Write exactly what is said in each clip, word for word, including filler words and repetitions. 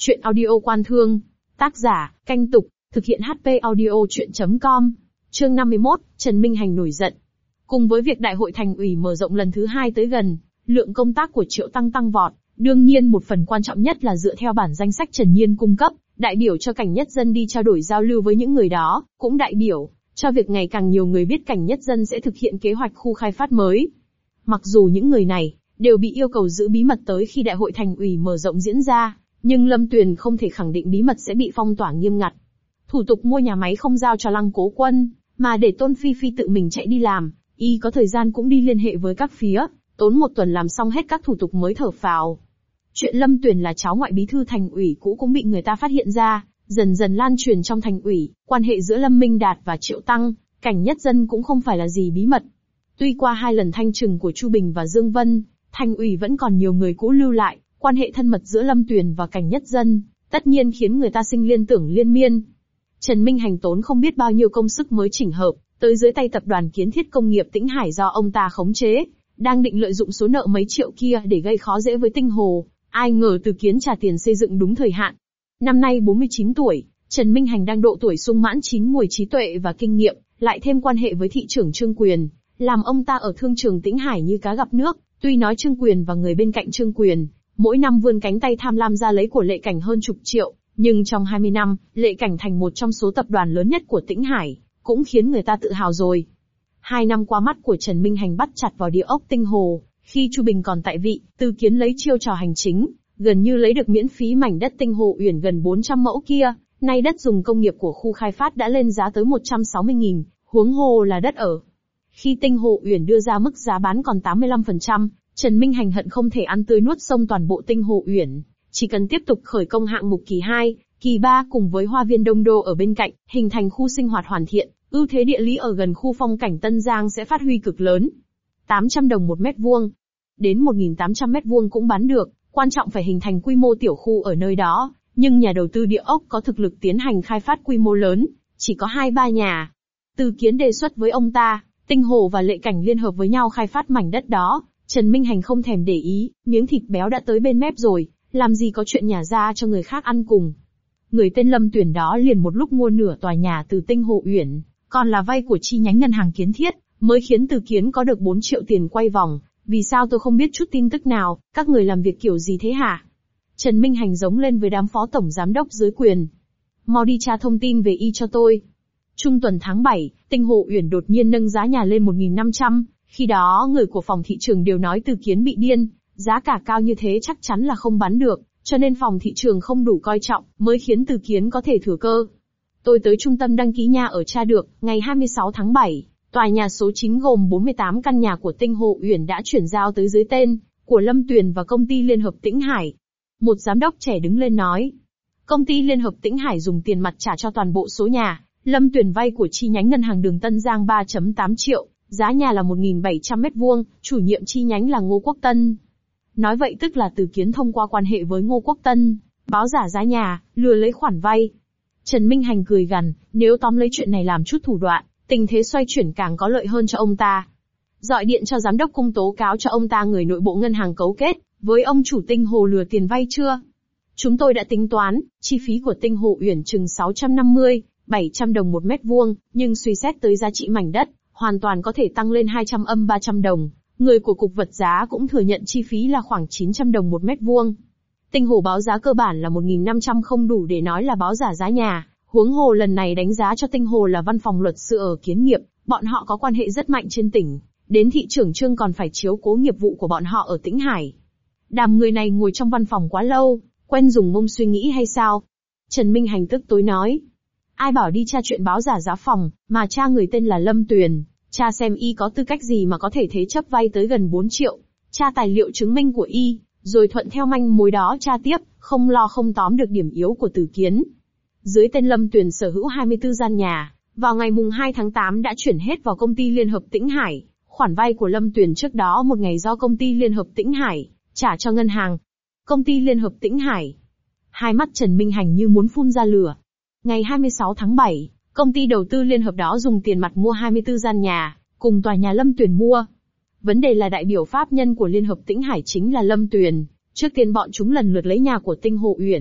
Chuyện audio Quan Thương. Tác giả, Canh Tục, thực hiện hát pê audio chuyện chấm com. Chương năm mươi mốt, Trần Minh Hành nổi giận. Cùng với việc đại hội thành ủy mở rộng lần thứ hai tới gần, lượng công tác của Triệu Tăng tăng vọt, đương nhiên một phần quan trọng nhất là dựa theo bản danh sách Trần Nhiên cung cấp, đại biểu cho Cảnh Nhất Dân đi trao đổi giao lưu với những người đó, cũng đại biểu cho việc ngày càng nhiều người biết Cảnh Nhất Dân sẽ thực hiện kế hoạch khu khai phát mới. Mặc dù những người này đều bị yêu cầu giữ bí mật tới khi đại hội thành ủy mở rộng diễn ra, nhưng Lâm Tuyền không thể khẳng định bí mật sẽ bị phong tỏa nghiêm ngặt. Thủ tục mua nhà máy không giao cho Lăng Cố Quân, mà để Tôn Phi Phi tự mình chạy đi làm, y có thời gian cũng đi liên hệ với các phía, tốn một tuần làm xong hết các thủ tục mới thở phào. Chuyện Lâm Tuyền là cháu ngoại bí thư thành ủy cũ cũng bị người ta phát hiện ra, dần dần lan truyền trong thành ủy, quan hệ giữa Lâm Minh Đạt và Triệu Tăng, Cảnh Nhất Dân cũng không phải là gì bí mật. Tuy qua hai lần thanh trừng của Chu Bình và Dương Vân, thành ủy vẫn còn nhiều người cũ lưu lại, quan hệ thân mật giữa Lâm Tuyền và Cảnh Nhất Dân, tất nhiên khiến người ta sinh liên tưởng liên miên. Trần Minh Hành tốn không biết bao nhiêu công sức mới chỉnh hợp, tới dưới tay tập đoàn Kiến Thiết Công nghiệp Tĩnh Hải do ông ta khống chế, đang định lợi dụng số nợ mấy triệu kia để gây khó dễ với Tinh Hồ, ai ngờ Từ Kiến trả tiền xây dựng đúng thời hạn. Năm nay bốn mươi chín tuổi, Trần Minh Hành đang độ tuổi sung mãn chín muồi trí tuệ và kinh nghiệm, lại thêm quan hệ với thị trưởng Trương Quyền, làm ông ta ở thương trường Tĩnh Hải như cá gặp nước. Tuy nói Trương Quyền và người bên cạnh Trương Quyền mỗi năm vươn cánh tay tham lam ra lấy của Lệ Cảnh hơn chục triệu, nhưng trong hai mươi năm, Lệ Cảnh thành một trong số tập đoàn lớn nhất của Tĩnh Hải, cũng khiến người ta tự hào rồi. Hai năm qua mắt của Trần Minh Hành bắt chặt vào địa ốc Tinh Hồ, khi Chu Bình còn tại vị, Từ Kiến lấy chiêu trò hành chính, gần như lấy được miễn phí mảnh đất Tinh Hồ Uyển gần bốn trăm mẫu kia, nay đất dùng công nghiệp của khu khai phát đã lên giá tới một trăm sáu mươi nghìn, huống hồ là đất ở. Khi Tinh Hồ Uyển đưa ra mức giá bán còn tám mươi lăm phần trăm, Trần Minh Hành hận không thể ăn tươi nuốt sông toàn bộ Tinh Hồ Uyển, chỉ cần tiếp tục khởi công hạng mục kỳ hai, kỳ ba cùng với Hoa viên Đông Đô ở bên cạnh, hình thành khu sinh hoạt hoàn thiện, ưu thế địa lý ở gần khu phong cảnh Tân Giang sẽ phát huy cực lớn. tám trăm đồng một mét vuông, đến một nghìn tám trăm mét vuông cũng bán được, quan trọng phải hình thành quy mô tiểu khu ở nơi đó, nhưng nhà đầu tư địa ốc có thực lực tiến hành khai phát quy mô lớn, chỉ có hai ba nhà. Từ Kiến đề xuất với ông ta, Tinh Hồ và Lệ Cảnh liên hợp với nhau khai phát mảnh đất đó. Trần Minh Hành không thèm để ý, miếng thịt béo đã tới bên mép rồi, làm gì có chuyện nhả ra cho người khác ăn cùng. Người tên Lâm Tuyền đó liền một lúc mua nửa tòa nhà từ Tinh Hồ Uyển, còn là vay của chi nhánh ngân hàng Kiến Thiết, mới khiến Từ Kiến có được bốn triệu tiền quay vòng. Vì sao tôi không biết chút tin tức nào, các người làm việc kiểu gì thế hả? Trần Minh Hành giống lên với đám phó tổng giám đốc dưới quyền. Mau đi tra thông tin về y cho tôi. Trung tuần tháng bảy, Tinh Hồ Uyển đột nhiên nâng giá nhà lên một nghìn năm trăm. Khi đó người của phòng thị trường đều nói Từ Kiến bị điên, giá cả cao như thế chắc chắn là không bán được, cho nên phòng thị trường không đủ coi trọng, mới khiến Từ Kiến có thể thừa cơ. Tôi tới trung tâm đăng ký nhà ở tra được, ngày hai mươi sáu tháng bảy, tòa nhà số chín gồm bốn mươi tám căn nhà của Tinh Hồ Uyển đã chuyển giao tới dưới tên của Lâm Tuyền và công ty Liên hợp Tĩnh Hải. Một giám đốc trẻ đứng lên nói, công ty Liên hợp Tĩnh Hải dùng tiền mặt trả cho toàn bộ số nhà, Lâm Tuyền vay của chi nhánh ngân hàng đường Tân Giang ba phẩy tám triệu. Giá nhà là một nghìn bảy trăm mét vuông, chủ nhiệm chi nhánh là Ngô Quốc Tân. Nói vậy tức là Từ Kiến thông qua quan hệ với Ngô Quốc Tân, báo giả giá nhà, lừa lấy khoản vay. Trần Minh Hành cười gằn, nếu tóm lấy chuyện này làm chút thủ đoạn, tình thế xoay chuyển càng có lợi hơn cho ông ta. Gọi điện cho giám đốc cung tố cáo cho ông ta người nội bộ ngân hàng cấu kết với ông chủ Tinh Hồ lừa tiền vay chưa? Chúng tôi đã tính toán, chi phí của Tinh Hồ Uyển chừng sáu trăm năm mươi, bảy trăm đồng một mét vuông, nhưng suy xét tới giá trị mảnh đất, hoàn toàn có thể tăng lên hai trăm âm ba trăm đồng. Người của cục vật giá cũng thừa nhận chi phí là khoảng chín trăm đồng một mét vuông. Tinh Hồ báo giá cơ bản là một nghìn năm trăm không đủ để nói là báo giả giá nhà, huống hồ lần này đánh giá cho Tinh Hồ là văn phòng luật sư ở Kiến Nghiệp, bọn họ có quan hệ rất mạnh trên tỉnh, đến thị trưởng Trương còn phải chiếu cố nghiệp vụ của bọn họ ở Tĩnh Hải. Đàm người này ngồi trong văn phòng quá lâu, quen dùng mông suy nghĩ hay sao? Trần Minh Hành tức tối nói. Ai bảo đi tra chuyện báo giả giá phòng, mà tra người tên là Lâm Tuyền, tra xem y có tư cách gì mà có thể thế chấp vay tới gần bốn triệu, tra tài liệu chứng minh của y, rồi thuận theo manh mối đó tra tiếp, không lo không tóm được điểm yếu của Từ Kiến. Dưới tên Lâm Tuyền sở hữu hai mươi tư gian nhà, vào ngày mùng hai tháng tám đã chuyển hết vào công ty Liên hợp Tĩnh Hải, khoản vay của Lâm Tuyền trước đó một ngày do công ty Liên hợp Tĩnh Hải trả cho ngân hàng. Công ty Liên hợp Tĩnh Hải. Hai mắt Trần Minh Hành như muốn phun ra lửa. Ngày hai mươi sáu tháng bảy, công ty đầu tư liên hợp đó dùng tiền mặt mua hai mươi tư gian nhà, cùng tòa nhà Lâm Tuyền mua. Vấn đề là đại biểu pháp nhân của Liên hợp Tĩnh Hải chính là Lâm Tuyền. Trước tiên bọn chúng lần lượt lấy nhà của Tinh Hồ Uyển,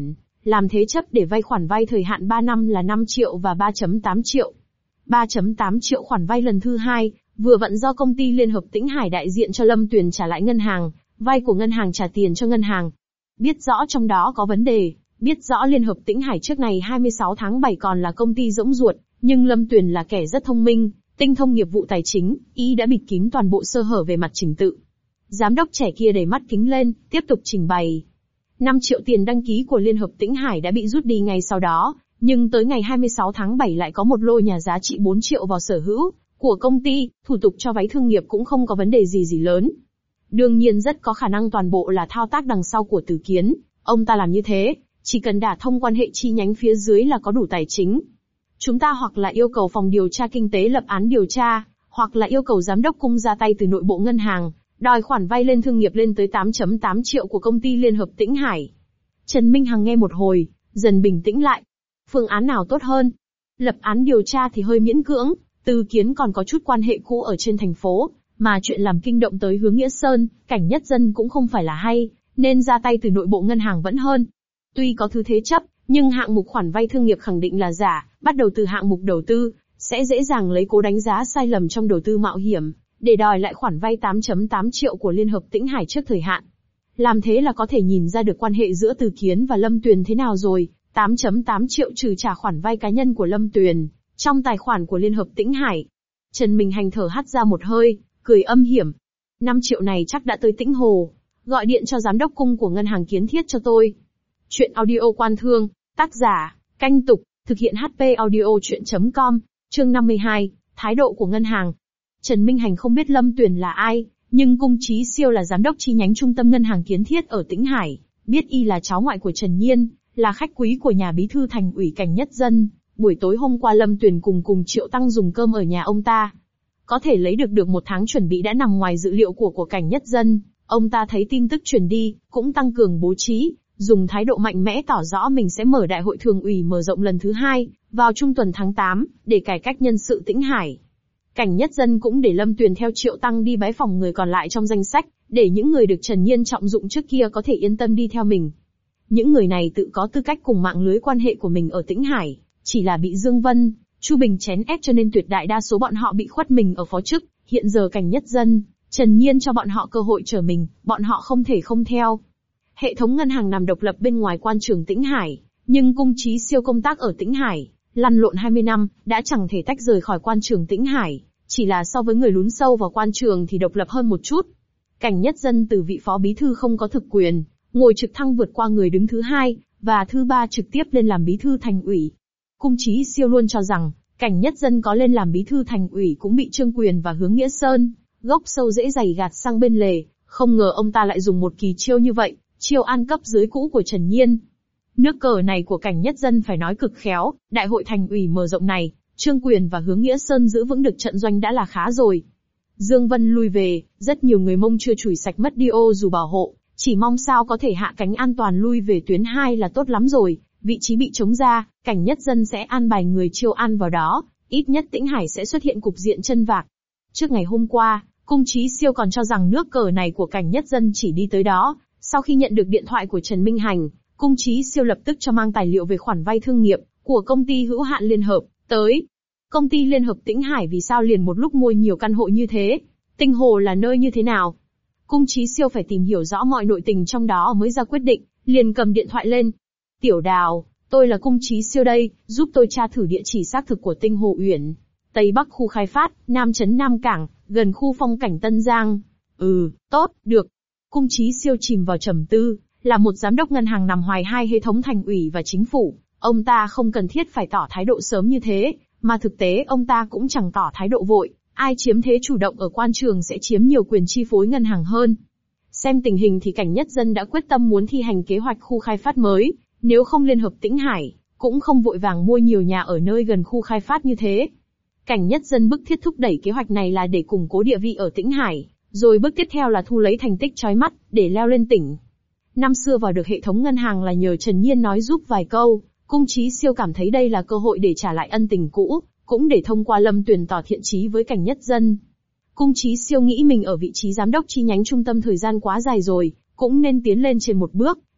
làm thế chấp để vay khoản vay thời hạn ba năm là năm triệu và ba phẩy tám triệu. ba phẩy tám triệu khoản vay lần thứ hai, vừa vặn do công ty Liên hợp Tĩnh Hải đại diện cho Lâm Tuyền trả lại ngân hàng, vay của ngân hàng trả tiền cho ngân hàng. Biết rõ trong đó có vấn đề, biết rõ Liên hợp Tĩnh Hải trước ngày hai mươi sáu tháng bảy còn là công ty rỗng ruột, nhưng Lâm Tuyền là kẻ rất thông minh, tinh thông nghiệp vụ tài chính, y đã bịt kín toàn bộ sơ hở về mặt trình tự. Giám đốc trẻ kia đẩy mắt kính lên, tiếp tục trình bày. năm triệu tiền đăng ký của Liên hợp Tĩnh Hải đã bị rút đi ngay sau đó, nhưng tới ngày hai mươi sáu tháng bảy lại có một lô nhà giá trị bốn triệu vào sở hữu của công ty, thủ tục cho vay thương nghiệp cũng không có vấn đề gì gì lớn. Đương nhiên rất có khả năng toàn bộ là thao tác đằng sau của Từ Kiến, ông ta làm như thế, chỉ cần đả thông quan hệ chi nhánh phía dưới là có đủ tài chính. Chúng ta hoặc là yêu cầu phòng điều tra kinh tế lập án điều tra, hoặc là yêu cầu giám đốc cung ra tay từ nội bộ ngân hàng, đòi khoản vay lên thương nghiệp lên tới tám phẩy tám triệu của công ty Liên hợp Tĩnh Hải. Trần Minh Hằng nghe một hồi, dần bình tĩnh lại. Phương án nào tốt hơn? Lập án điều tra thì hơi miễn cưỡng, Từ Kiến còn có chút quan hệ cũ ở trên thành phố, mà chuyện làm kinh động tới Hướng Nghĩa Sơn, Cảnh Nhất Dân cũng không phải là hay, nên ra tay từ nội bộ ngân hàng vẫn hơn. Tuy có thứ thế chấp, nhưng hạng mục khoản vay thương nghiệp khẳng định là giả, bắt đầu từ hạng mục đầu tư, sẽ dễ dàng lấy cố đánh giá sai lầm trong đầu tư mạo hiểm, để đòi lại khoản vay tám phẩy tám triệu của Liên hợp Tĩnh Hải trước thời hạn. Làm thế là có thể nhìn ra được quan hệ giữa Từ Kiến và Lâm Tuyền thế nào rồi, tám phẩy tám triệu trừ trả khoản vay cá nhân của Lâm Tuyền, trong tài khoản của Liên hợp Tĩnh Hải. Trần Minh Hành thở hắt ra một hơi, cười âm hiểm. năm triệu này chắc đã tới Tĩnh Hồ, gọi điện cho giám đốc cung của ngân hàng Kiến Thiết cho tôi. Chuyện audio quan thương, tác giả, Canh Tục, thực hiện hát pê audio chuyện chấm com, chương năm mươi hai, thái độ của ngân hàng. Trần Minh Hành không biết Lâm Tuyền là ai, nhưng Cung Chí Siêu là giám đốc chi nhánh trung tâm ngân hàng Kiến Thiết ở Tĩnh Hải, biết y là cháu ngoại của Trần Nhiên, là khách quý của nhà bí thư thành ủy Cảnh Nhất Dân. Buổi tối hôm qua Lâm Tuyền cùng cùng Triệu Tăng dùng cơm ở nhà ông ta. Có thể lấy được được một tháng chuẩn bị đã nằm ngoài dự liệu của của Cảnh Nhất Dân, ông ta thấy tin tức truyền đi, cũng tăng cường bố trí, dùng thái độ mạnh mẽ tỏ rõ mình sẽ mở đại hội thường ủy mở rộng lần thứ hai, vào trung tuần tháng tám, để cải cách nhân sự Tĩnh Hải. Cảnh Nhất Dân cũng để Lâm Tuyền theo Triệu Tăng đi bái phòng người còn lại trong danh sách, để những người được Trần Nhiên trọng dụng trước kia có thể yên tâm đi theo mình. Những người này tự có tư cách cùng mạng lưới quan hệ của mình ở Tĩnh Hải, chỉ là bị Dương Vân, Chu Bình chèn ép cho nên tuyệt đại đa số bọn họ bị khuất mình ở phó chức. Hiện giờ Cảnh Nhất Dân, Trần Nhiên cho bọn họ cơ hội trở mình, bọn họ không thể không theo. Hệ thống ngân hàng nằm độc lập bên ngoài quan trường Tĩnh Hải, nhưng Cung Chí Siêu công tác ở Tĩnh Hải, lăn lộn hai mươi năm, đã chẳng thể tách rời khỏi quan trường Tĩnh Hải, chỉ là so với người lún sâu vào quan trường thì độc lập hơn một chút. Cảnh Nhất Dân từ vị phó bí thư không có thực quyền, ngồi trực thăng vượt qua người đứng thứ hai, và thứ ba trực tiếp lên làm bí thư thành ủy. Cung Chí Siêu luôn cho rằng, Cảnh Nhất Dân có lên làm bí thư thành ủy cũng bị Trương Quyền và Hướng Nghĩa Sơn, gốc sâu dễ dày gạt sang bên lề, không ngờ ông ta lại dùng một kỳ chiêu như vậy, chiêu an cấp dưới cũ của Trần Nhiên. Nước cờ này của Cảnh Nhất Dân phải nói cực khéo, đại hội thành ủy mở rộng này, Trương Quyền và Hướng Nghĩa Sơn giữ vững được trận doanh đã là khá rồi. Dương Vân lui về, rất nhiều người Mông chưa chùi sạch mất đi ô dù bảo hộ, chỉ mong sao có thể hạ cánh an toàn lui về tuyến hai là tốt lắm rồi, vị trí bị trống ra, Cảnh Nhất Dân sẽ an bài người chiêu an vào đó, ít nhất Tĩnh Hải sẽ xuất hiện cục diện chân vạc. Trước ngày hôm qua, Cung Chí Siêu còn cho rằng nước cờ này của Cảnh Nhất Dân chỉ đi tới đó, sau khi nhận được điện thoại của Trần Minh Hành, Cung Chí Siêu lập tức cho mang tài liệu về khoản vay thương nghiệp của công ty hữu hạn Liên Hợp tới. Công ty Liên Hợp Tĩnh Hải vì sao liền một lúc mua nhiều căn hộ như thế? Tĩnh Hồ là nơi như thế nào? Cung Chí Siêu phải tìm hiểu rõ mọi nội tình trong đó mới ra quyết định, liền cầm điện thoại lên. Tiểu Đào, tôi là Cung Chí Siêu đây, giúp tôi tra thử địa chỉ xác thực của Tĩnh Hồ Uyển. Tây Bắc khu khai phát, Nam Trấn Nam Cảng, gần khu phong cảnh Tân Giang. Ừ, tốt, được. Cung Chí Siêu chìm vào trầm tư, là một giám đốc ngân hàng nằm hoài hai hệ thống thành ủy và chính phủ, ông ta không cần thiết phải tỏ thái độ sớm như thế, mà thực tế ông ta cũng chẳng tỏ thái độ vội, ai chiếm thế chủ động ở quan trường sẽ chiếm nhiều quyền chi phối ngân hàng hơn. Xem tình hình thì Cảnh Nhất Dân đã quyết tâm muốn thi hành kế hoạch khu khai phát mới, nếu không Liên Hợp Tĩnh Hải, cũng không vội vàng mua nhiều nhà ở nơi gần khu khai phát như thế. Cảnh Nhất Dân bức thiết thúc đẩy kế hoạch này là để củng cố địa vị ở Tĩnh Hải, rồi bước tiếp theo là thu lấy thành tích chói mắt, để leo lên tỉnh. Năm xưa vào được hệ thống ngân hàng là nhờ Trần Nhiên nói giúp vài câu, Cung Chí Siêu cảm thấy đây là cơ hội để trả lại ân tình cũ, cũng để thông qua Lâm Tuyền tỏ thiện chí với Cảnh Nhất Dân. Cung Chí Siêu nghĩ mình ở vị trí giám đốc chi nhánh trung tâm thời gian quá dài rồi, cũng nên tiến lên trên một bước,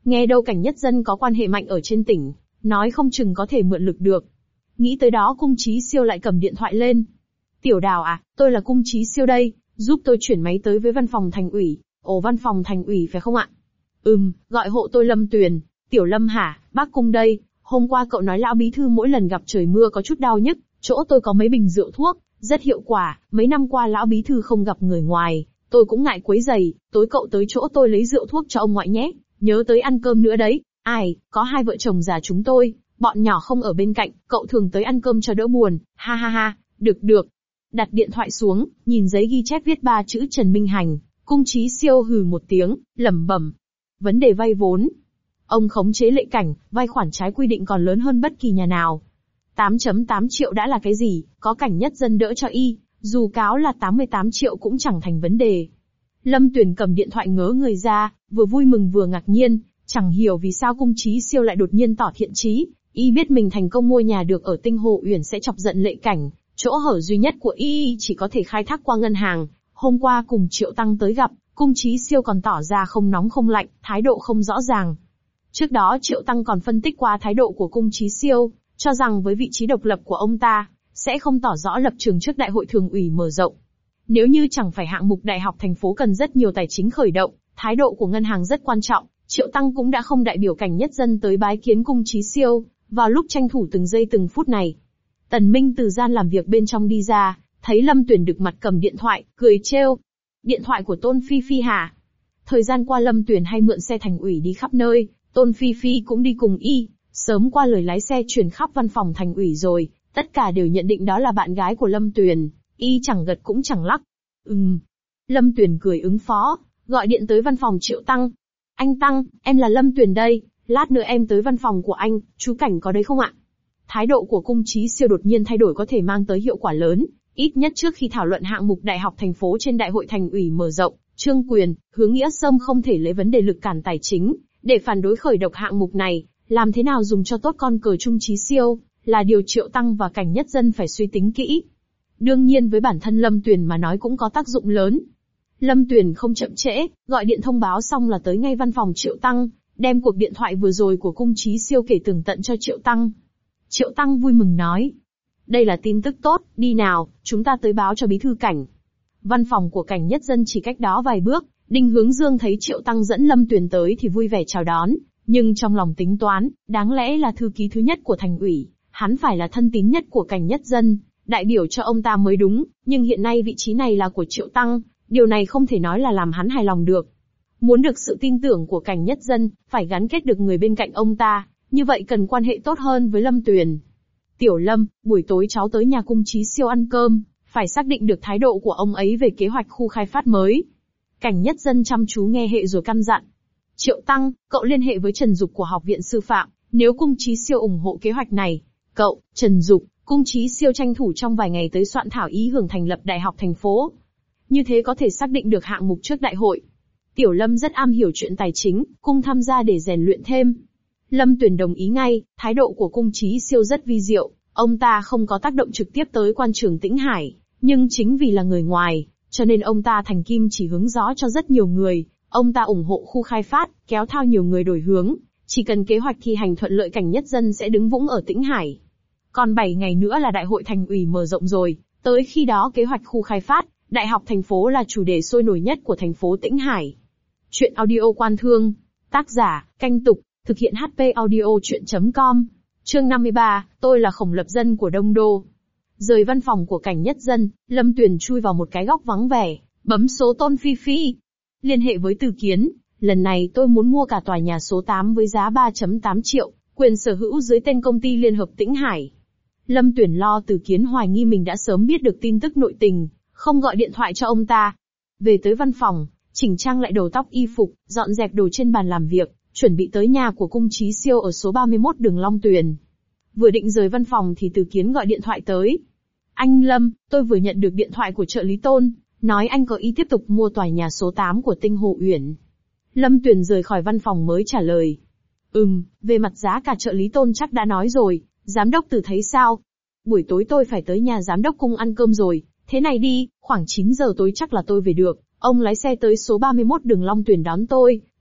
Nghe đâu Cảnh Nhất Dân có quan hệ mạnh ở trên tỉnh, nói không chừng có thể mượn lực được. Nghĩ tới đó Cung Chí Siêu lại cầm điện thoại lên. Tiểu Đào à, tôi là Cung Chí Siêu đây, giúp tôi chuyển máy tới với văn phòng thành ủy. Ồ, văn phòng thành ủy phải không ạ? Ừm, gọi hộ tôi Lâm Tuyền. Tiểu Lâm hả, bác Cung đây. Hôm qua cậu nói lão bí thư mỗi lần gặp trời mưa có chút đau nhức, chỗ tôi có mấy bình rượu thuốc, rất hiệu quả. Mấy năm qua lão bí thư không gặp người ngoài, tôi cũng ngại quấy giày, tối cậu tới chỗ tôi lấy rượu thuốc cho ông ngoại nhé. Nhớ tới ăn cơm nữa đấy. Ai, có hai vợ chồng già chúng tôi, bọn nhỏ không ở bên cạnh, cậu thường tới ăn cơm cho đỡ buồn. Ha ha ha, được được. Đặt điện thoại xuống, nhìn giấy ghi chép viết ba chữ Trần Minh Hành, Cung Chí Siêu hừ một tiếng, lẩm bẩm. Vấn đề vay vốn. Ông khống chế lệ cảnh, vay khoản trái quy định còn lớn hơn bất kỳ nhà nào. tám phẩy tám triệu đã là cái gì, có Cảnh Nhất Dân đỡ cho y, dù cáo là tám mươi tám triệu cũng chẳng thành vấn đề. Lâm Tuyền cầm điện thoại ngớ người ra, vừa vui mừng vừa ngạc nhiên, chẳng hiểu vì sao Cung Chí Siêu lại đột nhiên tỏ thiện chí, y biết mình thành công mua nhà được ở Tinh Hồ Uyển sẽ chọc giận lệ cảnh, chỗ hở duy nhất của y chỉ có thể khai thác qua ngân hàng. Hôm qua cùng Triệu Tăng tới gặp, Cung Chí Siêu còn tỏ ra không nóng không lạnh, thái độ không rõ ràng. Trước đó Triệu Tăng còn phân tích qua thái độ của Cung Chí Siêu, cho rằng với vị trí độc lập của ông ta, sẽ không tỏ rõ lập trường trước đại hội thường ủy mở rộng. Nếu như chẳng phải hạng mục đại học thành phố cần rất nhiều tài chính khởi động, thái độ của ngân hàng rất quan trọng, Triệu Tăng cũng đã không đại biểu Cảnh Nhất Dân tới bái kiến Cung Chí Siêu, vào lúc tranh thủ từng giây từng phút này. Tần Minh từ gian làm việc bên trong đi ra, thấy Lâm Tuyền đực mặt cầm điện thoại, cười trêu. Điện thoại của Tôn Phi Phi hả? Thời gian qua Lâm Tuyền hay mượn xe thành ủy đi khắp nơi, Tôn Phi Phi cũng đi cùng y, sớm qua lời lái xe truyền khắp văn phòng thành ủy rồi, tất cả đều nhận định đó là bạn gái của Lâm Tuyền, y chẳng gật cũng chẳng lắc. Ừm. Lâm Tuyền cười ứng phó, gọi điện tới văn phòng Triệu Tăng. Anh Tăng, em là Lâm Tuyền đây, lát nữa em tới văn phòng của anh, chú Cảnh có đấy không ạ? Thái độ của Cung Chí Siêu đột nhiên thay đổi có thể mang tới hiệu quả lớn, ít nhất trước khi thảo luận hạng mục đại học thành phố trên đại hội thành ủy mở rộng, Trương Quyền, Hướng Nghĩa Sâm không thể lấy vấn đề lực cản tài chính để phản đối khởi động hạng mục này, làm thế nào dùng cho tốt con cờ Cung Chí Siêu, là điều Triệu Tăng và Cảnh Nhất Dân phải suy tính kỹ. Đương nhiên với bản thân Lâm Tuyền mà nói cũng có tác dụng lớn. Lâm Tuyền không chậm trễ, gọi điện thông báo xong là tới ngay văn phòng Triệu Tăng, đem cuộc điện thoại vừa rồi của Cung Chí Siêu kể tường tận cho Triệu Tăng. Triệu Tăng vui mừng nói. Đây là tin tức tốt, đi nào, chúng ta tới báo cho bí thư Cảnh. Văn phòng của Cảnh Nhất Dân chỉ cách đó vài bước, Đinh Hướng Dương thấy Triệu Tăng dẫn Lâm Tuyền tới thì vui vẻ chào đón, nhưng trong lòng tính toán, đáng lẽ là thư ký thứ nhất của thành ủy, hắn phải là thân tín nhất của Cảnh Nhất Dân, đại biểu cho ông ta mới đúng, nhưng hiện nay vị trí này là của Triệu Tăng, điều này không thể nói là làm hắn hài lòng được. Muốn được sự tin tưởng của Cảnh Nhất Dân, phải gắn kết được người bên cạnh ông ta, như vậy cần quan hệ tốt hơn với Lâm Tuyền. Tiểu Lâm, buổi tối cháu tới nhà Cung Chí Siêu ăn cơm, phải xác định được thái độ của ông ấy về kế hoạch khu khai phát mới. Cảnh Nhất Dân chăm chú nghe hệ rồi căn dặn. Triệu Tăng, cậu liên hệ với Trần Dục của Học viện Sư phạm, nếu Cung Chí Siêu ủng hộ kế hoạch này. Cậu, Trần Dục, Cung Chí Siêu tranh thủ trong vài ngày tới soạn thảo ý hưởng thành lập đại học thành phố. Như thế có thể xác định được hạng mục trước đại hội. Tiểu Lâm rất am hiểu chuyện tài chính, Cung tham gia để rèn luyện thêm. Lâm Tuyền đồng ý ngay, thái độ của Cung Chí Siêu rất vi diệu, ông ta không có tác động trực tiếp tới quan trường Tĩnh Hải, nhưng chính vì là người ngoài, cho nên ông ta thành kim chỉ hướng gió cho rất nhiều người, ông ta ủng hộ khu khai phát, kéo thao nhiều người đổi hướng, chỉ cần kế hoạch thi hành thuận lợi Cảnh Nhất Dân sẽ đứng vững ở Tĩnh Hải. Còn bảy ngày nữa là đại hội thành ủy mở rộng rồi, tới khi đó kế hoạch khu khai phát, đại học thành phố là chủ đề sôi nổi nhất của thành phố Tĩnh Hải. Chuyện audio Quan Thương, tác giả, Canh Tục, thực hiện hát pê audio chuyện chấm com. Chương năm mươi ba, tôi là Khổng Lập Dân của Đông Đô. Rời văn phòng của Cảnh Nhất Dân, Lâm Tuyền chui vào một cái góc vắng vẻ, bấm số Tôn Phi Phi. Liên hệ với Từ Kiến, lần này tôi muốn mua cả tòa nhà số tám với giá ba phẩy tám triệu, quyền sở hữu dưới tên công ty Liên hợp Tĩnh Hải. Lâm Tuyền lo Từ Kiến hoài nghi mình đã sớm biết được tin tức nội tình, không gọi điện thoại cho ông ta. Về tới văn phòng, chỉnh trang lại đầu tóc y phục, dọn dẹp đồ trên bàn làm việc, chuẩn bị tới nhà của Cung Chí Siêu ở số ba mươi mốt đường Long Tuyền. Vừa định rời văn phòng thì Từ Kiến gọi điện thoại tới. Anh Lâm, tôi vừa nhận được điện thoại của trợ lý Tôn, nói anh có ý tiếp tục mua tòa nhà số tám của Tinh Hồ Uyển. Lâm Tuyền rời khỏi văn phòng mới trả lời. Ừm, về mặt giá cả trợ lý Tôn chắc đã nói rồi, giám đốc Từ thấy sao? Buổi tối tôi phải tới nhà giám đốc Cung ăn cơm rồi, thế này đi, khoảng chín giờ tối chắc là tôi về được, ông lái xe tới số ba mươi mốt đường Long Tuyền đón tôi,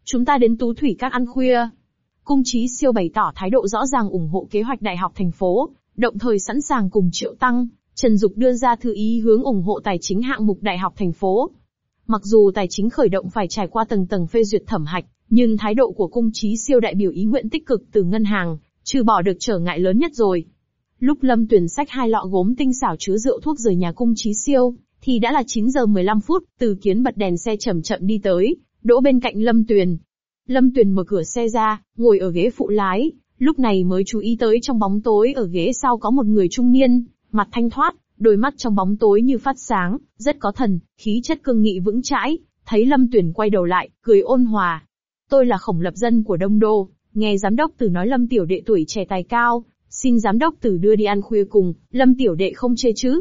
Chúng ta đến Tú Thủy Các ăn khuya. Cung Chí Siêu bày tỏ thái độ rõ ràng ủng hộ kế hoạch đại học thành phố, đồng thời sẵn sàng cùng Triệu Tăng, Trần Dục đưa ra thư ý hướng ủng hộ tài chính hạng mục đại học thành phố. Mặc dù tài chính khởi động phải trải qua tầng tầng phê duyệt thẩm hạch, nhưng thái độ của Cung Chí Siêu đại biểu ý nguyện tích cực từ ngân hàng, trừ bỏ được trở ngại lớn nhất rồi. Lúc Lâm Tuyền xách hai lọ gốm tinh xảo chứa rượu thuốc rời nhà Cung Chí Siêu, thì đã là chín giờ mười lăm phút, Từ Kiến bật đèn xe chậm chậm đi tới, đỗ bên cạnh Lâm Tuyền. Lâm Tuyền mở cửa xe ra, ngồi ở ghế phụ lái, lúc này mới chú ý tới trong bóng tối ở ghế sau có một người trung niên, mặt thanh thoát, đôi mắt trong bóng tối như phát sáng, rất có thần, khí chất cương nghị vững chãi. Thấy Lâm Tuyền quay đầu lại, cười ôn hòa. Tôi là Khổng Lập Dân của Đông Đô, nghe giám đốc Từ nói Lâm tiểu đệ tuổi trẻ tài cao, xin giám đốc Từ đưa đi ăn khuya cùng, Lâm tiểu đệ không chê chứ?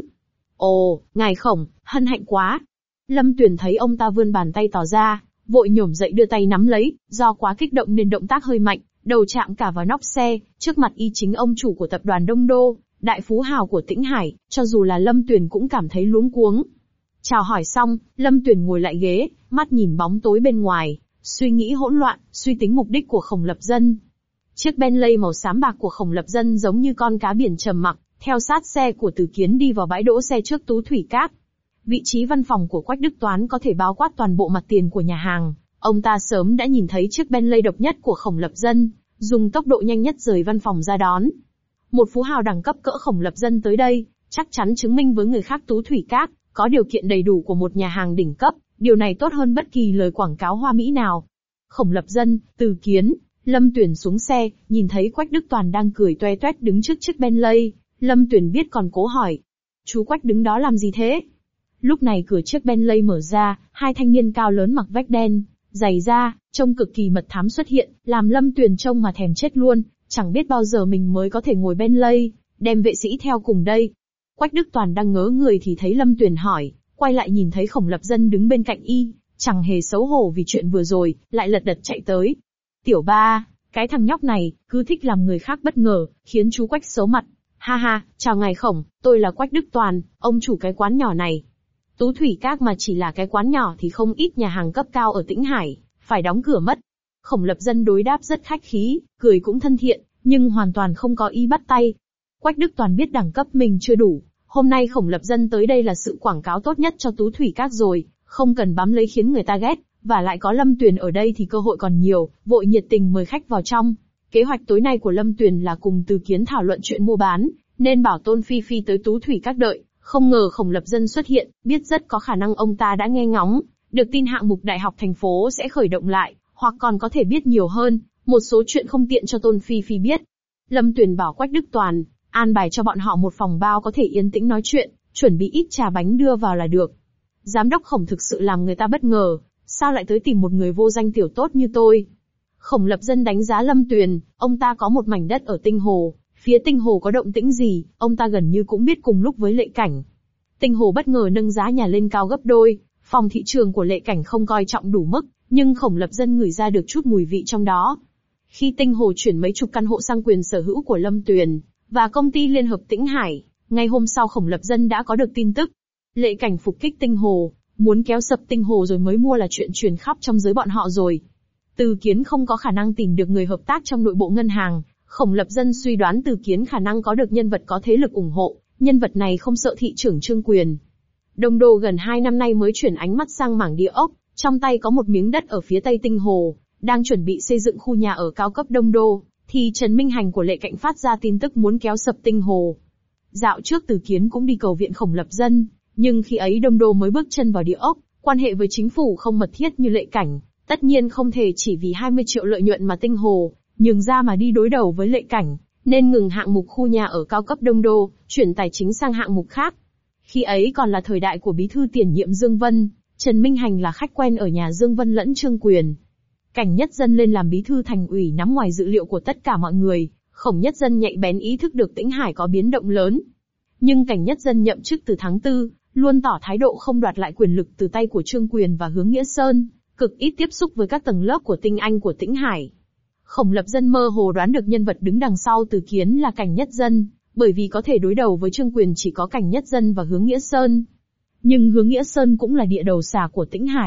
Ồ, ngài Khổng, hân hạnh quá. Lâm Tuyền thấy ông ta vươn bàn tay tỏ ra, vội nhổm dậy đưa tay nắm lấy, do quá kích động nên động tác hơi mạnh, đầu chạm cả vào nóc xe, trước mặt y chính ông chủ của tập đoàn Đông Đô, đại phú hào của Tĩnh Hải, cho dù là Lâm Tuyền cũng cảm thấy luống cuống. Chào hỏi xong, Lâm Tuyền ngồi lại ghế, mắt nhìn bóng tối bên ngoài, suy nghĩ hỗn loạn, suy tính mục đích của Khổng Lập Dân. Chiếc Bentley màu xám bạc của Khổng Lập Dân giống như con cá biển trầm mặc, theo sát xe của Từ Kiến đi vào bãi đỗ xe trước Tú Thủy Các. Vị trí văn phòng của Quách Đức Toán có thể bao quát toàn bộ mặt tiền của nhà hàng. Ông ta sớm đã nhìn thấy chiếc Bentley độc nhất của Khổng Lập Dân, dùng tốc độ nhanh nhất rời văn phòng ra đón. Một phú hào đẳng cấp cỡ Khổng Lập Dân tới đây, chắc chắn chứng minh với người khác Tú Thủy Các có điều kiện đầy đủ của một nhà hàng đỉnh cấp, điều này tốt hơn bất kỳ lời quảng cáo hoa mỹ nào. Khổng Lập Dân, Từ Kiến, Lâm Tuyền xuống xe, nhìn thấy Quách Đức Toàn đang cười toe toét đứng trước chiếc Bentley, Lâm Tuyền biết còn cố hỏi. Chú Quách đứng đó làm gì thế? Lúc này cửa chiếc Bentley mở ra, hai thanh niên cao lớn mặc vest đen, giày da, trông cực kỳ mật thám xuất hiện, làm Lâm Tuyền trông mà thèm chết luôn, chẳng biết bao giờ mình mới có thể ngồi Bentley, đem vệ sĩ theo cùng đây. Quách Đức Toàn đang ngớ người thì thấy Lâm Tuyền hỏi, quay lại nhìn thấy Khổng Lập Dân đứng bên cạnh y, chẳng hề xấu hổ vì chuyện vừa rồi, lại lật đật chạy tới. Tiểu ba, cái thằng nhóc này, cứ thích làm người khác bất ngờ, khiến chú Quách xấu mặt. Ha ha, chào ngài Khổng, tôi là Quách Đức Toàn, ông chủ cái quán nhỏ này. Tú Thủy Các mà chỉ là cái quán nhỏ thì không ít nhà hàng cấp cao ở Tĩnh Hải, phải đóng cửa mất. Khổng Lập Dân đối đáp rất khách khí, cười cũng thân thiện, nhưng hoàn toàn không có ý bắt tay. Quách Đức Toàn biết đẳng cấp mình chưa đủ, hôm nay Khổng Lập Dân tới đây là sự quảng cáo tốt nhất cho Tú Thủy Các rồi, không cần bám lấy khiến người ta ghét, và lại có Lâm Tuyền ở đây thì cơ hội còn nhiều, vội nhiệt tình mời khách vào trong. Kế hoạch tối nay của Lâm Tuyền là cùng Từ Kiến thảo luận chuyện mua bán, nên bảo Tôn Phi Phi tới Tú Thủy Các đợi, không ngờ Khổng Lập Dân xuất hiện, biết rất có khả năng ông ta đã nghe ngóng, được tin hạng mục đại học thành phố sẽ khởi động lại, hoặc còn có thể biết nhiều hơn, một số chuyện không tiện cho Tôn Phi Phi biết. Lâm Tuyền bảo Quách Đức Toàn, an bài cho bọn họ một phòng bao có thể yên tĩnh nói chuyện, chuẩn bị ít trà bánh đưa vào là được. Giám đốc Khổng thực sự làm người ta bất ngờ, sao lại tới tìm một người vô danh tiểu tốt như tôi. Khổng Lập Dân đánh giá Lâm Tuyền, ông ta có một mảnh đất ở Tinh Hồ, phía Tinh Hồ có động tĩnh gì, ông ta gần như cũng biết cùng lúc với Lệ Cảnh. Tinh Hồ bất ngờ nâng giá nhà lên cao gấp đôi, phòng thị trường của Lệ Cảnh không coi trọng đủ mức, nhưng Khổng Lập Dân ngửi ra được chút mùi vị trong đó. Khi Tinh Hồ chuyển mấy chục căn hộ sang quyền sở hữu của Lâm Tuyền và công ty Liên hợp Tĩnh Hải, ngay hôm sau Khổng Lập Dân đã có được tin tức. Lệ Cảnh phục kích Tinh Hồ, muốn kéo sập Tinh Hồ rồi mới mua là chuyện truyền khắp trong giới bọn họ rồi. Từ Kiến không có khả năng tìm được người hợp tác trong nội bộ ngân hàng, Khổng Lập Dân suy đoán Từ Kiến khả năng có được nhân vật có thế lực ủng hộ, nhân vật này không sợ thị trưởng Trương Quyền. Đông Đô gần hai năm nay mới chuyển ánh mắt sang mảng địa ốc, trong tay có một miếng đất ở phía tây Tinh Hồ, đang chuẩn bị xây dựng khu nhà ở cao cấp Đông Đô, thì Trần Minh Hành của Lệ Cảnh phát ra tin tức muốn kéo sập Tinh Hồ. Dạo trước Từ Kiến cũng đi cầu viện Khổng Lập Dân, nhưng khi ấy Đông Đô mới bước chân vào địa ốc, quan hệ với chính phủ không mật thiết như Lệ Cảnh, tất nhiên không thể chỉ vì hai mươi triệu lợi nhuận mà Tinh Hồ nhường ra mà đi đối đầu với Lệ Cảnh, nên ngừng hạng mục khu nhà ở cao cấp Đông Đô, chuyển tài chính sang hạng mục khác. Khi ấy còn là thời đại của bí thư tiền nhiệm Dương Vân, Trần Minh Hành là khách quen ở nhà Dương Vân lẫn Trương Quyền. Cảnh Nhất Dân lên làm bí thư thành ủy nắm ngoài dự liệu của tất cả mọi người, Khổng Nhất Dân nhạy bén ý thức được Tĩnh Hải có biến động lớn. Nhưng Cảnh Nhất Dân nhậm chức từ tháng tư, luôn tỏ thái độ không đoạt lại quyền lực từ tay của Trương Quyền và Hướng Nghĩa Sơn, cực ít tiếp xúc với các tầng lớp của tinh anh của Tĩnh Hải. Khổng Lập Dân mơ hồ đoán được nhân vật đứng đằng sau Từ Kiến là Cảnh Nhất Dân, bởi vì có thể đối đầu với Trương Quyền chỉ có Cảnh Nhất Dân và Hướng Nghĩa Sơn. Nhưng Hướng Nghĩa Sơn cũng là địa đầu xà của Tĩnh Hải,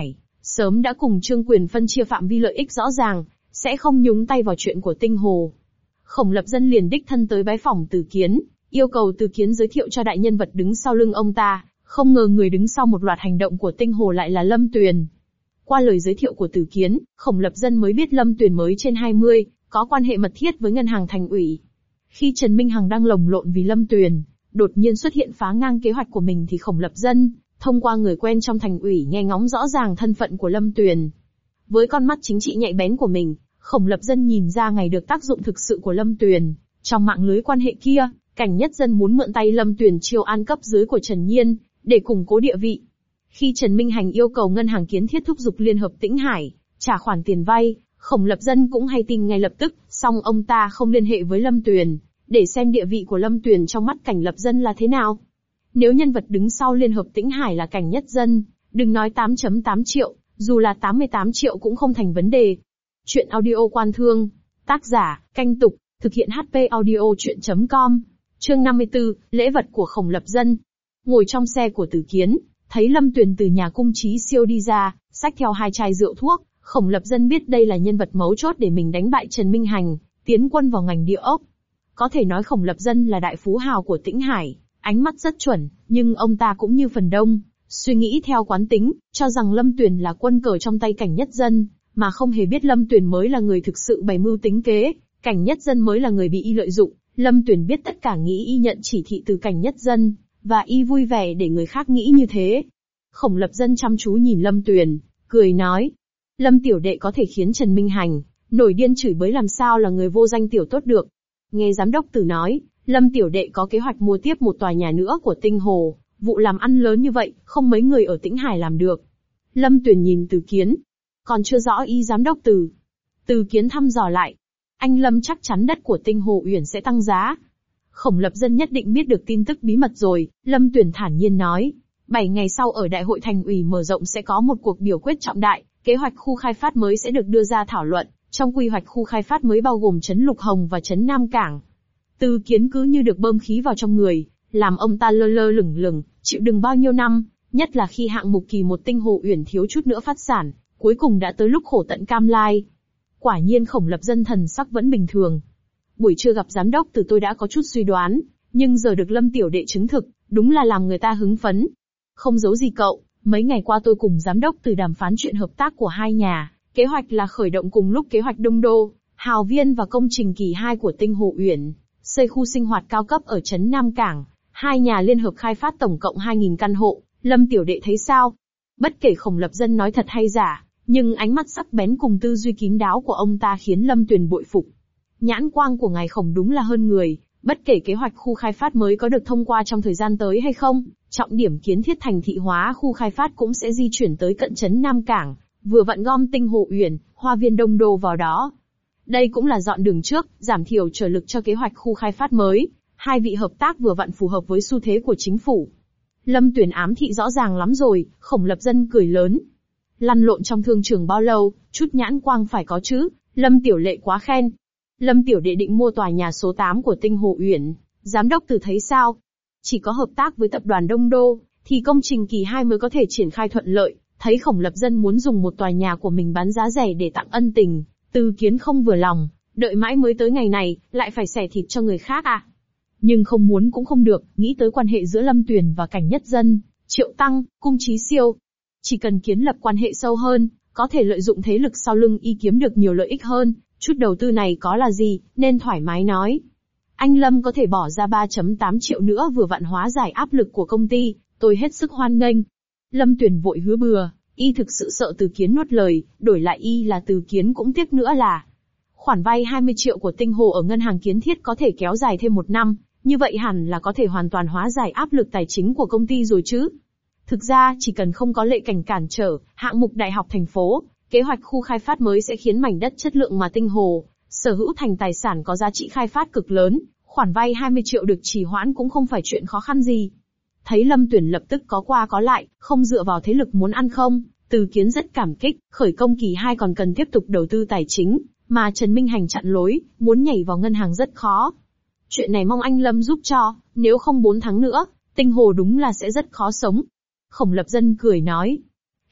sớm đã cùng Trương Quyền phân chia phạm vi lợi ích rõ ràng, sẽ không nhúng tay vào chuyện của Tinh Hồ. Khổng Lập Dân liền đích thân tới bái phỏng Từ Kiến, yêu cầu Từ Kiến giới thiệu cho đại nhân vật đứng sau lưng ông ta, không ngờ người đứng sau một loạt hành động của Tinh Hồ lại là Lâm Tuyền. Qua lời giới thiệu của Từ Kiến, Khổng Lập Dân mới biết Lâm Tuyền mới trên hai mươi, có quan hệ mật thiết với ngân hàng thành ủy. Khi Trần Minh Hằng đang lồng lộn vì Lâm Tuyền, đột nhiên xuất hiện phá ngang kế hoạch của mình thì Khổng Lập Dân, thông qua người quen trong thành ủy nghe ngóng rõ ràng thân phận của Lâm Tuyền. Với con mắt chính trị nhạy bén của mình, Khổng Lập Dân nhìn ra ngày được tác dụng thực sự của Lâm Tuyền. Trong mạng lưới quan hệ kia, Cảnh Nhất Dân muốn mượn tay Lâm Tuyền chiêu an cấp dưới của Trần Nhiên, để củng cố địa vị. Khi Trần Minh Hành yêu cầu ngân hàng Kiến Thiết thúc giục Liên Hợp Tĩnh Hải trả khoản tiền vay, Khổng Lập Dân cũng hay tin ngay lập tức, song ông ta không liên hệ với Lâm Tuyền, để xem địa vị của Lâm Tuyền trong mắt Cảnh Lập Dân là thế nào. Nếu nhân vật đứng sau Liên Hợp Tĩnh Hải là Cảnh Nhất Dân, đừng nói tám phẩy tám triệu, dù là tám mươi tám triệu cũng không thành vấn đề. Chuyện audio Quan Thương, tác giả, Canh Tục, thực hiện hát pê audio chuyện chấm com, chương năm mươi tư, lễ vật của Khổng Lập Dân. Ngồi trong xe của Từ Kiến, thấy Lâm Tuyền từ nhà cung Trí Siêu đi ra, xách theo hai chai rượu thuốc, Khổng Lập Dân biết đây là nhân vật mấu chốt để mình đánh bại Trần Minh Hành, tiến quân vào ngành địa ốc. Có thể nói Khổng Lập Dân là đại phú hào của Tĩnh Hải, ánh mắt rất chuẩn, nhưng ông ta cũng như phần đông, suy nghĩ theo quán tính, cho rằng Lâm Tuyền là quân cờ trong tay Cảnh Nhất Dân, mà không hề biết Lâm Tuyền mới là người thực sự bày mưu tính kế, Cảnh Nhất Dân mới là người bị y lợi dụng. Lâm Tuyền biết tất cả nghĩ y nhận chỉ thị từ Cảnh Nhất Dân, và y vui vẻ để người khác nghĩ như thế. Khổng Lập Dân chăm chú nhìn Lâm Tuyền, cười nói, Lâm tiểu đệ có thể khiến Trần Minh Hành nổi điên chửi bới làm sao là người vô danh tiểu tốt được. Nghe giám đốc Từ nói, Lâm tiểu đệ có kế hoạch mua tiếp một tòa nhà nữa của Tinh Hồ, vụ làm ăn lớn như vậy, không mấy người ở Tĩnh Hải làm được. Lâm Tuyền nhìn Từ Kiến, còn chưa rõ ý giám đốc Từ. Từ Kiến thăm dò lại, anh Lâm chắc chắn đất của Tinh Hồ Uyển sẽ tăng giá. Khổng Lập Dân nhất định biết được tin tức bí mật rồi, Lâm Tuyền thản nhiên nói. Bảy ngày sau ở Đại hội Thành ủy mở rộng sẽ có một cuộc biểu quyết trọng đại, kế hoạch khu khai phát mới sẽ được đưa ra thảo luận, trong quy hoạch khu khai phát mới bao gồm trấn Lục Hồng và trấn Nam Cảng. Từ Kiến cứ như được bơm khí vào trong người, làm ông ta lơ lơ lửng lửng, chịu đựng bao nhiêu năm, nhất là khi hạng mục kỳ một Tinh Hồ Uyển thiếu chút nữa phát sản, cuối cùng đã tới lúc khổ tận cam lai. Quả nhiên Khổng Lập Dân thần sắc vẫn bình thường. Buổi trưa gặp giám đốc Từ tôi đã có chút suy đoán, nhưng giờ được Lâm tiểu đệ chứng thực, đúng là làm người ta hứng phấn. Không giấu gì cậu, mấy ngày qua tôi cùng giám đốc Từ đàm phán chuyện hợp tác của hai nhà, kế hoạch là khởi động cùng lúc kế hoạch Đông Đô, Hào Viên và công trình kỳ hai của Tinh Hồ Uyển, xây khu sinh hoạt cao cấp ở trấn Nam Cảng, hai nhà liên hợp khai phát tổng cộng hai nghìn căn hộ, Lâm tiểu đệ thấy sao? Bất kể Khổng Lập Dân nói thật hay giả, nhưng ánh mắt sắc bén cùng tư duy kín đáo của ông ta khiến Lâm Tuyền bội phục. Nhãn quang của ngài Khổng đúng là hơn người, bất kể kế hoạch khu khai phát mới có được thông qua trong thời gian tới hay không, trọng điểm kiến thiết thành thị hóa khu khai phát cũng sẽ di chuyển tới cận trấn Nam Cảng, vừa vặn gom Tinh Hồ Uyển, Hoa Viên Đông Đô vào đó. Đây cũng là dọn đường trước, giảm thiểu trở lực cho kế hoạch khu khai phát mới, hai vị hợp tác vừa vặn phù hợp với xu thế của chính phủ. Lâm Tuyền ám thị rõ ràng lắm rồi, Khổng Lập Dân cười lớn. Lăn lộn trong thương trường bao lâu, chút nhãn quang phải có chứ, Lâm tiểu lệ quá khen. Lâm tiểu đệ định mua tòa nhà số tám của Tinh Hồ Uyển, giám đốc Từ thấy sao? Chỉ có hợp tác với tập đoàn Đông Đô, thì công trình kỳ hai mới có thể triển khai thuận lợi, thấy Khổng Lập Dân muốn dùng một tòa nhà của mình bán giá rẻ để tặng ân tình, Từ Kiến không vừa lòng, đợi mãi mới tới ngày này, lại phải xẻ thịt cho người khác à? Nhưng không muốn cũng không được, nghĩ tới quan hệ giữa Lâm Tuyền và Cảnh Nhất Dân, Triệu Tăng, Cung Trí Siêu. Chỉ cần kiến lập quan hệ sâu hơn, có thể lợi dụng thế lực sau lưng y kiếm được nhiều lợi ích hơn, chút đầu tư này có là gì, nên thoải mái nói. Anh Lâm có thể bỏ ra ba phẩy tám triệu nữa vừa vặn hóa giải áp lực của công ty, tôi hết sức hoan nghênh. Lâm Tuyền vội hứa bừa, y thực sự sợ Từ Kiến nuốt lời, đổi lại y là Từ Kiến cũng tiếc nữa là. Khoản vay hai mươi triệu của Tinh Hồ ở ngân hàng Kiến Thiết có thể kéo dài thêm một năm, như vậy hẳn là có thể hoàn toàn hóa giải áp lực tài chính của công ty rồi chứ. Thực ra, chỉ cần không có lệ cảnh cản trở, hạng mục đại học thành phố, kế hoạch khu khai phát mới sẽ khiến mảnh đất chất lượng mà Tinh Hồ sở hữu thành tài sản có giá trị khai phát cực lớn, khoản vay hai mươi triệu được trì hoãn cũng không phải chuyện khó khăn gì. Thấy Lâm Tuyền lập tức có qua có lại, không dựa vào thế lực muốn ăn không, Từ Kiến rất cảm kích, khởi công kỳ hai còn cần tiếp tục đầu tư tài chính, mà Trần Minh Hành chặn lối, muốn nhảy vào ngân hàng rất khó. Chuyện này mong anh Lâm giúp cho, nếu không bốn tháng nữa, Tinh Hồ đúng là sẽ rất khó sống. Khổng Lập Dân cười nói.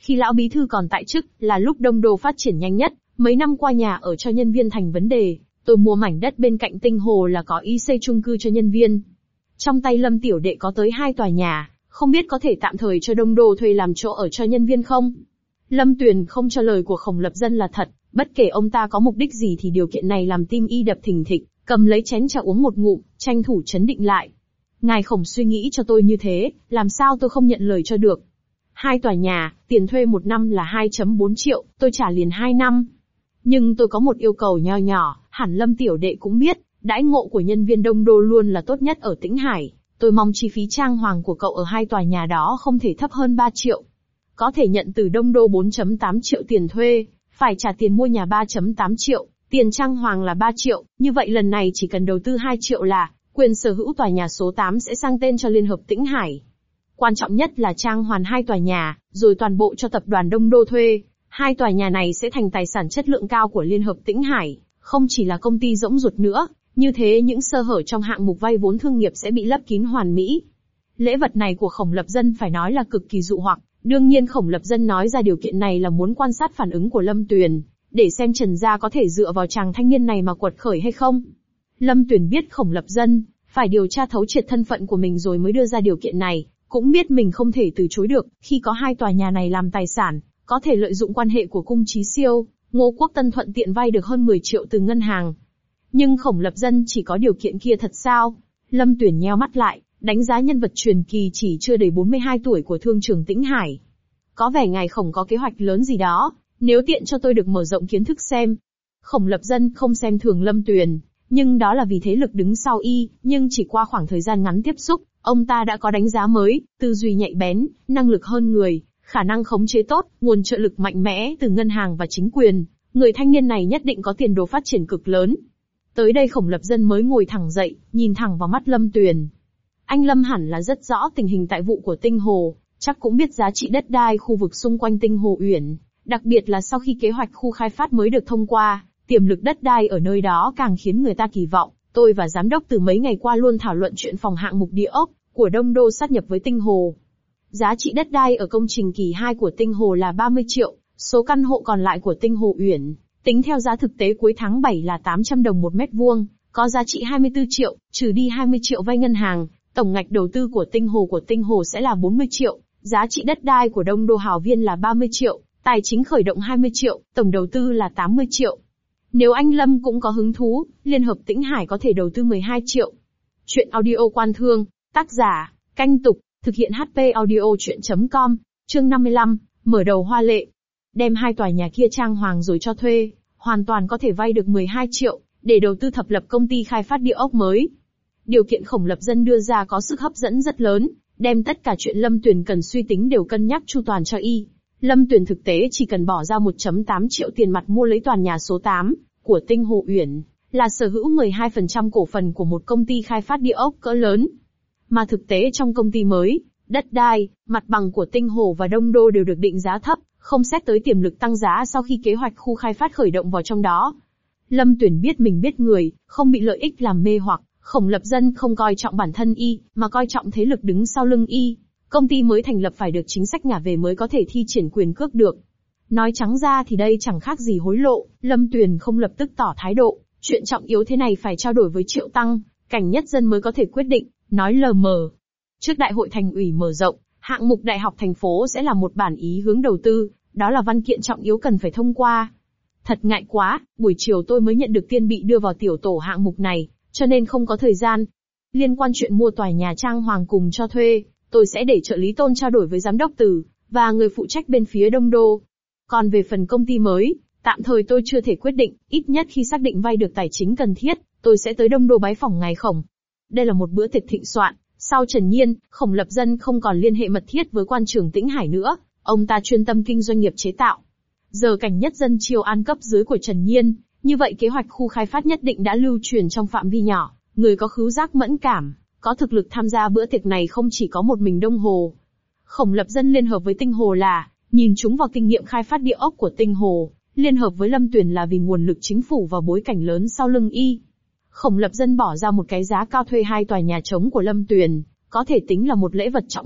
Khi lão bí thư còn tại chức, là lúc Đông Đô phát triển nhanh nhất, mấy năm qua nhà ở cho nhân viên thành vấn đề, tôi mua mảnh đất bên cạnh Tinh Hồ là có ý xây chung cư cho nhân viên. Trong tay Lâm tiểu đệ có tới hai tòa nhà, không biết có thể tạm thời cho Đông Đô thuê làm chỗ ở cho nhân viên không? Lâm Tuyền không cho lời của Khổng Lập Dân là thật, bất kể ông ta có mục đích gì thì điều kiện này làm tim y đập thình thịch, cầm lấy chén trà uống một ngụm, tranh thủ trấn định lại. Ngài Khổng suy nghĩ cho tôi như thế, làm sao tôi không nhận lời cho được? Hai tòa nhà, tiền thuê một năm là hai phẩy bốn triệu, tôi trả liền hai năm. Nhưng tôi có một yêu cầu nho nhỏ, hẳn Lâm tiểu đệ cũng biết, đãi ngộ của nhân viên Đông Đô luôn là tốt nhất ở Tĩnh Hải. Tôi mong chi phí trang hoàng của cậu ở hai tòa nhà đó không thể thấp hơn ba triệu. Có thể nhận từ Đông Đô bốn phẩy tám triệu tiền thuê, phải trả tiền mua nhà ba phẩy tám triệu, tiền trang hoàng là ba triệu, như vậy lần này chỉ cần đầu tư hai triệu là, quyền sở hữu tòa nhà số tám sẽ sang tên cho Liên hợp Tĩnh Hải. Quan trọng nhất là trang hoàn hai tòa nhà, rồi toàn bộ cho tập đoàn Đông Đô thuê. Hai tòa nhà này sẽ thành tài sản chất lượng cao của Liên hợp Tĩnh Hải, không chỉ là công ty rỗng ruột nữa, như thế những sơ hở trong hạng mục vay vốn thương nghiệp sẽ bị lấp kín hoàn mỹ. Lễ vật này của Khổng Lập Dân phải nói là cực kỳ dụ hoặc, đương nhiên Khổng Lập Dân nói ra điều kiện này là muốn quan sát phản ứng của Lâm Tuyền, để xem Trần gia có thể dựa vào chàng thanh niên này mà quật khởi hay không. Lâm Tuyền biết Khổng Lập Dân phải điều tra thấu triệt thân phận của mình rồi mới đưa ra điều kiện này, cũng biết mình không thể từ chối được, khi có hai tòa nhà này làm tài sản, có thể lợi dụng quan hệ của Cung Chí Siêu, Ngô Quốc Tân thuận tiện vay được hơn mười triệu từ ngân hàng. Nhưng Khổng Lập Dân chỉ có điều kiện kia thật sao? Lâm Tuyền nheo mắt lại, đánh giá nhân vật truyền kỳ chỉ chưa đầy bốn mươi hai tuổi của thương trường Tĩnh Hải. Có vẻ ngài Khổng có kế hoạch lớn gì đó, nếu tiện cho tôi được mở rộng kiến thức xem. Khổng Lập Dân không xem thường Lâm Tuyền, nhưng đó là vì thế lực đứng sau y, nhưng chỉ qua khoảng thời gian ngắn tiếp xúc, ông ta đã có đánh giá mới, tư duy nhạy bén, năng lực hơn người, khả năng khống chế tốt, nguồn trợ lực mạnh mẽ từ ngân hàng và chính quyền. Người thanh niên này nhất định có tiền đồ phát triển cực lớn. Tới đây Khổng Lập Dân mới ngồi thẳng dậy, nhìn thẳng vào mắt Lâm Tuyền. Anh Lâm hẳn là rất rõ tình hình tại vụ của Tinh Hồ, chắc cũng biết giá trị đất đai khu vực xung quanh Tinh Hồ Uyển, đặc biệt là sau khi kế hoạch khu khai phát mới được thông qua, tiềm lực đất đai ở nơi đó càng khiến người ta kỳ vọng. Tôi và giám đốc từ mấy ngày qua luôn thảo luận chuyện phòng hạng mục địa ốc của Đông Đô sát nhập với Tinh Hồ. Giá trị đất đai ở công trình kỳ hai của Tinh Hồ là ba mươi triệu, số căn hộ còn lại của Tinh Hồ Uyển, tính theo giá thực tế cuối tháng bảy là tám trăm đồng một mét vuông, có giá trị hai mươi tư triệu, trừ đi hai mươi triệu vay ngân hàng, tổng ngạch đầu tư của Tinh Hồ của Tinh Hồ sẽ là bốn mươi triệu, giá trị đất đai của Đông Đô Hào Viên là ba mươi triệu, tài chính khởi động hai mươi triệu, tổng đầu tư là tám mươi triệu. Nếu anh Lâm cũng có hứng thú, Liên hợp Tĩnh Hải có thể đầu tư mười hai triệu. Chuyện audio quan thương, tác giả, Canh Tục, thực hiện hát pê audio chuyện chấm com, chương năm mươi lăm, mở đầu hoa lệ. Đem hai tòa nhà kia trang hoàng rồi cho thuê, hoàn toàn có thể vay được mười hai triệu, để đầu tư thập lập công ty khai phát địa ốc mới. Điều kiện Khổng Lập Dân đưa ra có sức hấp dẫn rất lớn, đem tất cả chuyện Lâm Tuyền cần suy tính đều cân nhắc chu toàn cho y. Lâm Tuyền thực tế chỉ cần bỏ ra một phẩy tám triệu tiền mặt mua lấy tòa nhà số tám của Tinh Hồ Uyển, là sở hữu mười hai phần trăm cổ phần của một công ty khai phát địa ốc cỡ lớn. Mà thực tế trong công ty mới, đất đai, mặt bằng của Tinh Hồ và Đông Đô đều được định giá thấp, không xét tới tiềm lực tăng giá sau khi kế hoạch khu khai phát khởi động vào trong đó. Lâm Tuyền biết mình biết người, không bị lợi ích làm mê hoặc, Khổng Lập Dân không coi trọng bản thân y, mà coi trọng thế lực đứng sau lưng y. Công ty mới thành lập phải được chính sách ngả về mới có thể thi triển quyền cước được. Nói trắng ra thì đây chẳng khác gì hối lộ, Lâm Tuyền không lập tức tỏ thái độ, chuyện trọng yếu thế này phải trao đổi với Triệu Tăng, Cảnh Nhất Dân mới có thể quyết định, nói lờ mờ. Trước đại hội thành ủy mở rộng, hạng mục đại học thành phố sẽ là một bản ý hướng đầu tư, đó là văn kiện trọng yếu cần phải thông qua. Thật ngại quá, buổi chiều tôi mới nhận được tiên bị đưa vào tiểu tổ hạng mục này, cho nên không có thời gian. Liên quan chuyện mua tòa nhà trang hoàng cùng cho thuê, tôi sẽ để trợ lý Tôn trao đổi với giám đốc Từ, và người phụ trách bên phía Đông Đô. Còn về phần công ty mới, tạm thời tôi chưa thể quyết định, ít nhất khi xác định vay được tài chính cần thiết, tôi sẽ tới Đông Đô bái phỏng ngài Khổng. Đây là một bữa tiệc thịnh soạn, sau Trần Nhiên, Khổng Lập Dân không còn liên hệ mật thiết với quan trường Tĩnh Hải nữa, ông ta chuyên tâm kinh doanh nghiệp chế tạo. Giờ Cảnh Nhất Dân chiêu an cấp dưới của Trần Nhiên, như vậy kế hoạch khu khai phát nhất định đã lưu truyền trong phạm vi nhỏ, người có khứu giác mẫn cảm, có thực lực tham gia bữa tiệc này không chỉ có một mình Đông Hồ. Khổng Lập Dân liên hợp với Tinh Hồ là, nhìn chúng vào kinh nghiệm khai phát địa ốc của Tinh Hồ, liên hợp với Lâm Tuyền là vì nguồn lực chính phủ và bối cảnh lớn sau lưng y. Khổng Lập Dân bỏ ra một cái giá cao thuê hai tòa nhà trống của Lâm Tuyền, có thể tính là một lễ vật trọng hậu,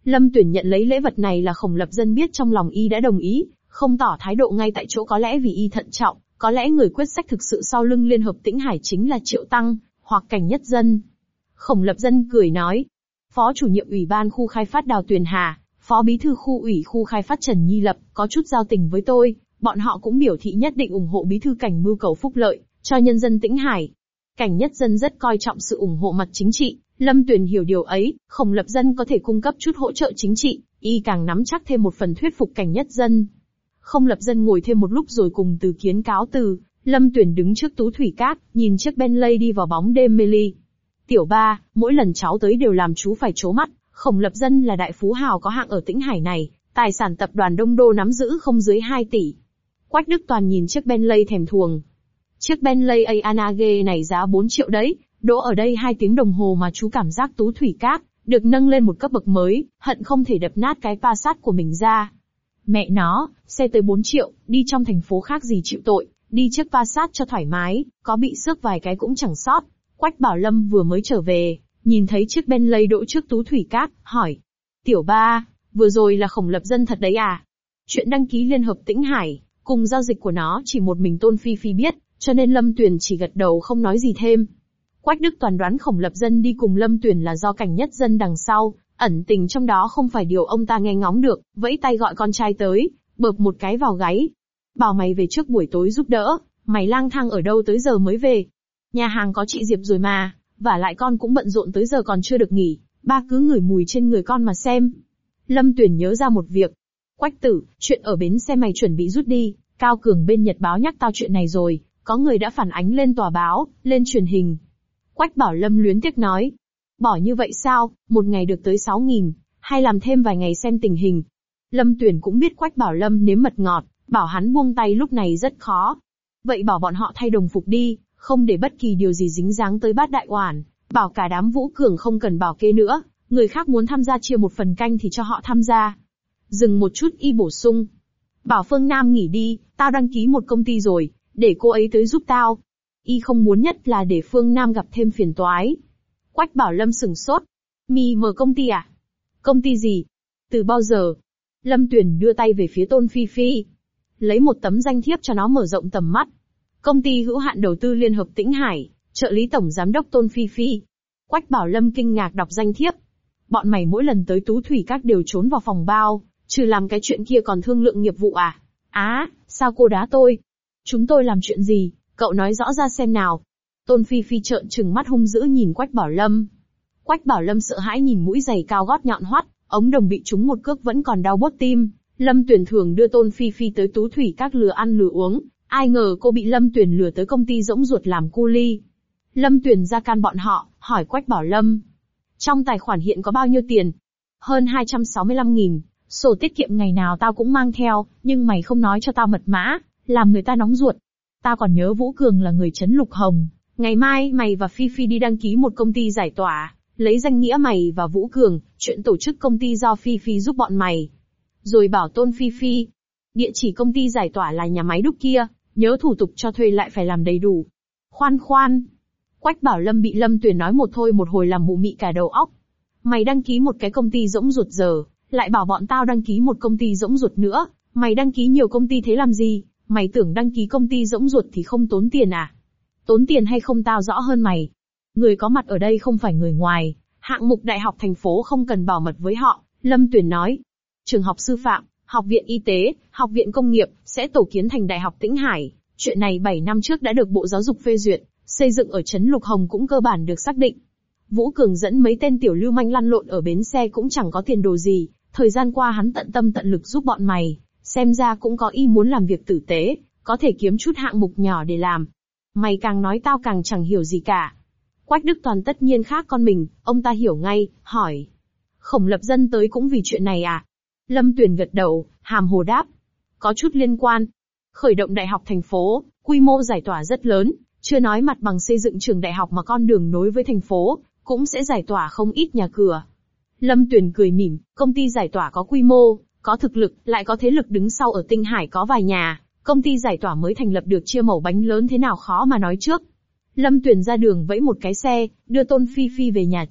Lâm Tuyển nhận lấy lễ vật này là Khổng Lập Dân biết trong lòng y đã đồng ý, không tỏ thái độ ngay tại chỗ có lẽ vì y thận trọng, có lẽ người quyết sách thực sự sau lưng Liên Hợp Tĩnh Hải chính là Triệu Tăng, hoặc Cảnh Nhất Dân. Khổng Lập Dân cười nói, Phó chủ nhiệm Ủy ban khu khai phát Đào Tuyền Hà, Phó bí thư khu ủy khu khai phát Trần Nhi Lập, có chút giao tình với tôi, bọn họ cũng biểu thị nhất định ủng hộ bí thư Cảnh mưu cầu phúc lợi cho nhân dân Tĩnh Hải. Cảnh Nhất Dân rất coi trọng sự ủng hộ mặt chính trị, Lâm Tuyển hiểu điều ấy, Khổng Lập Dân có thể cung cấp chút hỗ trợ chính trị, y càng nắm chắc thêm một phần thuyết phục Cảnh Nhất Dân. Khổng Lập Dân ngồi thêm một lúc rồi cùng Từ Kiến cáo từ, Lâm Tuyển đứng trước Tú Thủy Các, nhìn chiếc Bentley đi vào bóng đêm mê ly. Tiểu ba, mỗi lần cháu tới đều làm chú phải trố mắt, Khổng Lập Dân là đại phú hào có hạng ở Tĩnh Hải này, tài sản tập đoàn Đông Đô nắm giữ không dưới hai tỷ. Quách Đức Toàn nhìn chiếc Bentley thèm thuồng. Chiếc Bentley Anage này giá bốn triệu đấy, đỗ ở đây hai tiếng đồng hồ mà chú cảm giác Tú Thủy Các được nâng lên một cấp bậc mới, hận không thể đập nát cái Passat của mình ra. Mẹ nó, xe tới bốn triệu, đi trong thành phố khác gì chịu tội, đi chiếc Passat cho thoải mái, có bị xước vài cái cũng chẳng sót. Quách Bảo Lâm vừa mới trở về, nhìn thấy chiếc Bentley đỗ trước Tú Thủy Các, hỏi. Tiểu ba, vừa rồi là Khổng Lập Dân thật đấy à? Chuyện đăng ký Liên Hợp Tĩnh Hải, cùng giao dịch của nó chỉ một mình Tôn Phi Phi biết, cho nên Lâm Tuyển chỉ gật đầu không nói gì thêm. Quách Đức Toàn đoán Khổng Lập Dân đi cùng Lâm Tuyển là do Cảnh Nhất Dân đằng sau, ẩn tình trong đó không phải điều ông ta nghe ngóng được, vẫy tay gọi con trai tới, bợp một cái vào gáy. Bảo mày về trước buổi tối giúp đỡ, mày lang thang ở đâu tới giờ mới về? Nhà hàng có chị Diệp rồi mà, vả lại con cũng bận rộn tới giờ còn chưa được nghỉ, ba cứ ngửi mùi trên người con mà xem. Lâm Tuyển nhớ ra một việc. Quách tử, chuyện ở bến xe mày chuẩn bị rút đi, Cao Cường bên Nhật báo nhắc tao chuyện này rồi, có người đã phản ánh lên tòa báo, lên truyền hình. Quách Bảo Lâm luyến tiếc nói. Bỏ như vậy sao, một ngày được tới sáu nghìn, hay làm thêm vài ngày xem tình hình. Lâm Tuyển cũng biết Quách Bảo Lâm nếm mật ngọt, bảo hắn buông tay lúc này rất khó. Vậy bảo bọn họ thay đồng phục đi, không để bất kỳ điều gì dính dáng tới Bát Đại Oản, bảo cả đám Vũ Cường không cần bảo kê nữa, người khác muốn tham gia chia một phần canh thì cho họ tham gia. Dừng một chút y bổ sung. Bảo Phương Nam nghỉ đi, tao đăng ký một công ty rồi, để cô ấy tới giúp tao. Y không muốn nhất là để Phương Nam gặp thêm phiền toái. Quách Bảo Lâm sửng sốt. Mi mở công ty à? Công ty gì? Từ bao giờ? Lâm Tuyển đưa tay về phía Tôn Phi Phi. Lấy một tấm danh thiếp cho nó mở rộng tầm mắt. Công ty hữu hạn đầu tư Liên Hợp Tĩnh Hải, trợ lý tổng giám đốc Tôn Phi Phi. Quách Bảo Lâm kinh ngạc đọc danh thiếp. Bọn mày mỗi lần tới Tú Thủy Các đều trốn vào phòng bao, trừ làm cái chuyện kia còn thương lượng nghiệp vụ à? Á, sao cô đá tôi? Chúng tôi làm chuyện gì? Cậu nói rõ ra xem nào. Tôn Phi Phi trợn trừng mắt hung dữ nhìn Quách Bảo Lâm. Quách Bảo Lâm sợ hãi nhìn mũi giày cao gót nhọn hoắt, ống đồng bị trúng một cước vẫn còn đau buốt tim. Lâm Tuyển thường đưa Tôn Phi Phi tới Tú Thủy Các lừa ăn lừa uống, ai ngờ cô bị Lâm Tuyển lừa tới công ty rỗng ruột làm cu li. Lâm Tuyển ra can bọn họ, hỏi Quách Bảo Lâm. Trong tài khoản hiện có bao nhiêu tiền? Hơn hai trăm sáu mươi lăm nghìn, sổ tiết kiệm ngày nào tao cũng mang theo, nhưng mày không nói cho tao mật mã, làm người ta nóng ruột. Tao còn nhớ Vũ Cường là người trấn Lục Hồng, ngày mai mày và Phi Phi đi đăng ký một công ty giải tỏa, lấy danh nghĩa mày và Vũ Cường, chuyện tổ chức công ty do Phi Phi giúp bọn mày. Rồi bảo Tôn Phi Phi, địa chỉ công ty giải tỏa là nhà máy đúc kia, nhớ thủ tục cho thuê lại phải làm đầy đủ. Khoan khoan. Quách Bảo Lâm bị Lâm Tuyển nói một thôi một hồi làm mụ mị cả đầu óc. Mày đăng ký một cái công ty rỗng ruột giờ, lại bảo bọn tao đăng ký một công ty rỗng ruột nữa, mày đăng ký nhiều công ty thế làm gì? Mày tưởng đăng ký công ty rỗng ruột thì không tốn tiền à? Tốn tiền hay không tao rõ hơn mày. Người có mặt ở đây không phải người ngoài, hạng mục đại học thành phố không cần bảo mật với họ, Lâm Tuyển nói. Trường học sư phạm, học viện y tế, học viện công nghiệp, sẽ tổ kiến thành Đại học Tĩnh Hải. Chuyện này bảy năm trước đã được Bộ Giáo dục phê duyệt, xây dựng ở trấn Lục Hồng cũng cơ bản được xác định. Vũ Cường dẫn mấy tên tiểu lưu manh lăn lộn ở bến xe cũng chẳng có tiền đồ gì, thời gian qua hắn tận tâm tận lực giúp bọn mày, xem ra cũng có ý muốn làm việc tử tế, có thể kiếm chút hạng mục nhỏ để làm. Mày càng nói tao càng chẳng hiểu gì cả. Quách Đức Toàn tất nhiên khác con mình, ông ta hiểu ngay, hỏi. Khổng Lập Dân tới cũng vì chuyện này à? Lâm Tuyển gật đầu, hàm hồ đáp. Có chút liên quan. Khởi động đại học thành phố, quy mô giải tỏa rất lớn, chưa nói mặt bằng xây dựng trường đại học mà con đường nối với thành phố, cũng sẽ giải tỏa không ít nhà cửa. Lâm Tuyển cười mỉm, công ty giải tỏa có quy mô, có thực lực, lại có thế lực đứng sau ở Tinh Hải có vài nhà, công ty giải tỏa mới thành lập được chia mẩu bánh lớn thế nào khó mà nói trước. Lâm Tuyển ra đường vẫy một cái xe, đưa Tôn Phi Phi về nhà trước,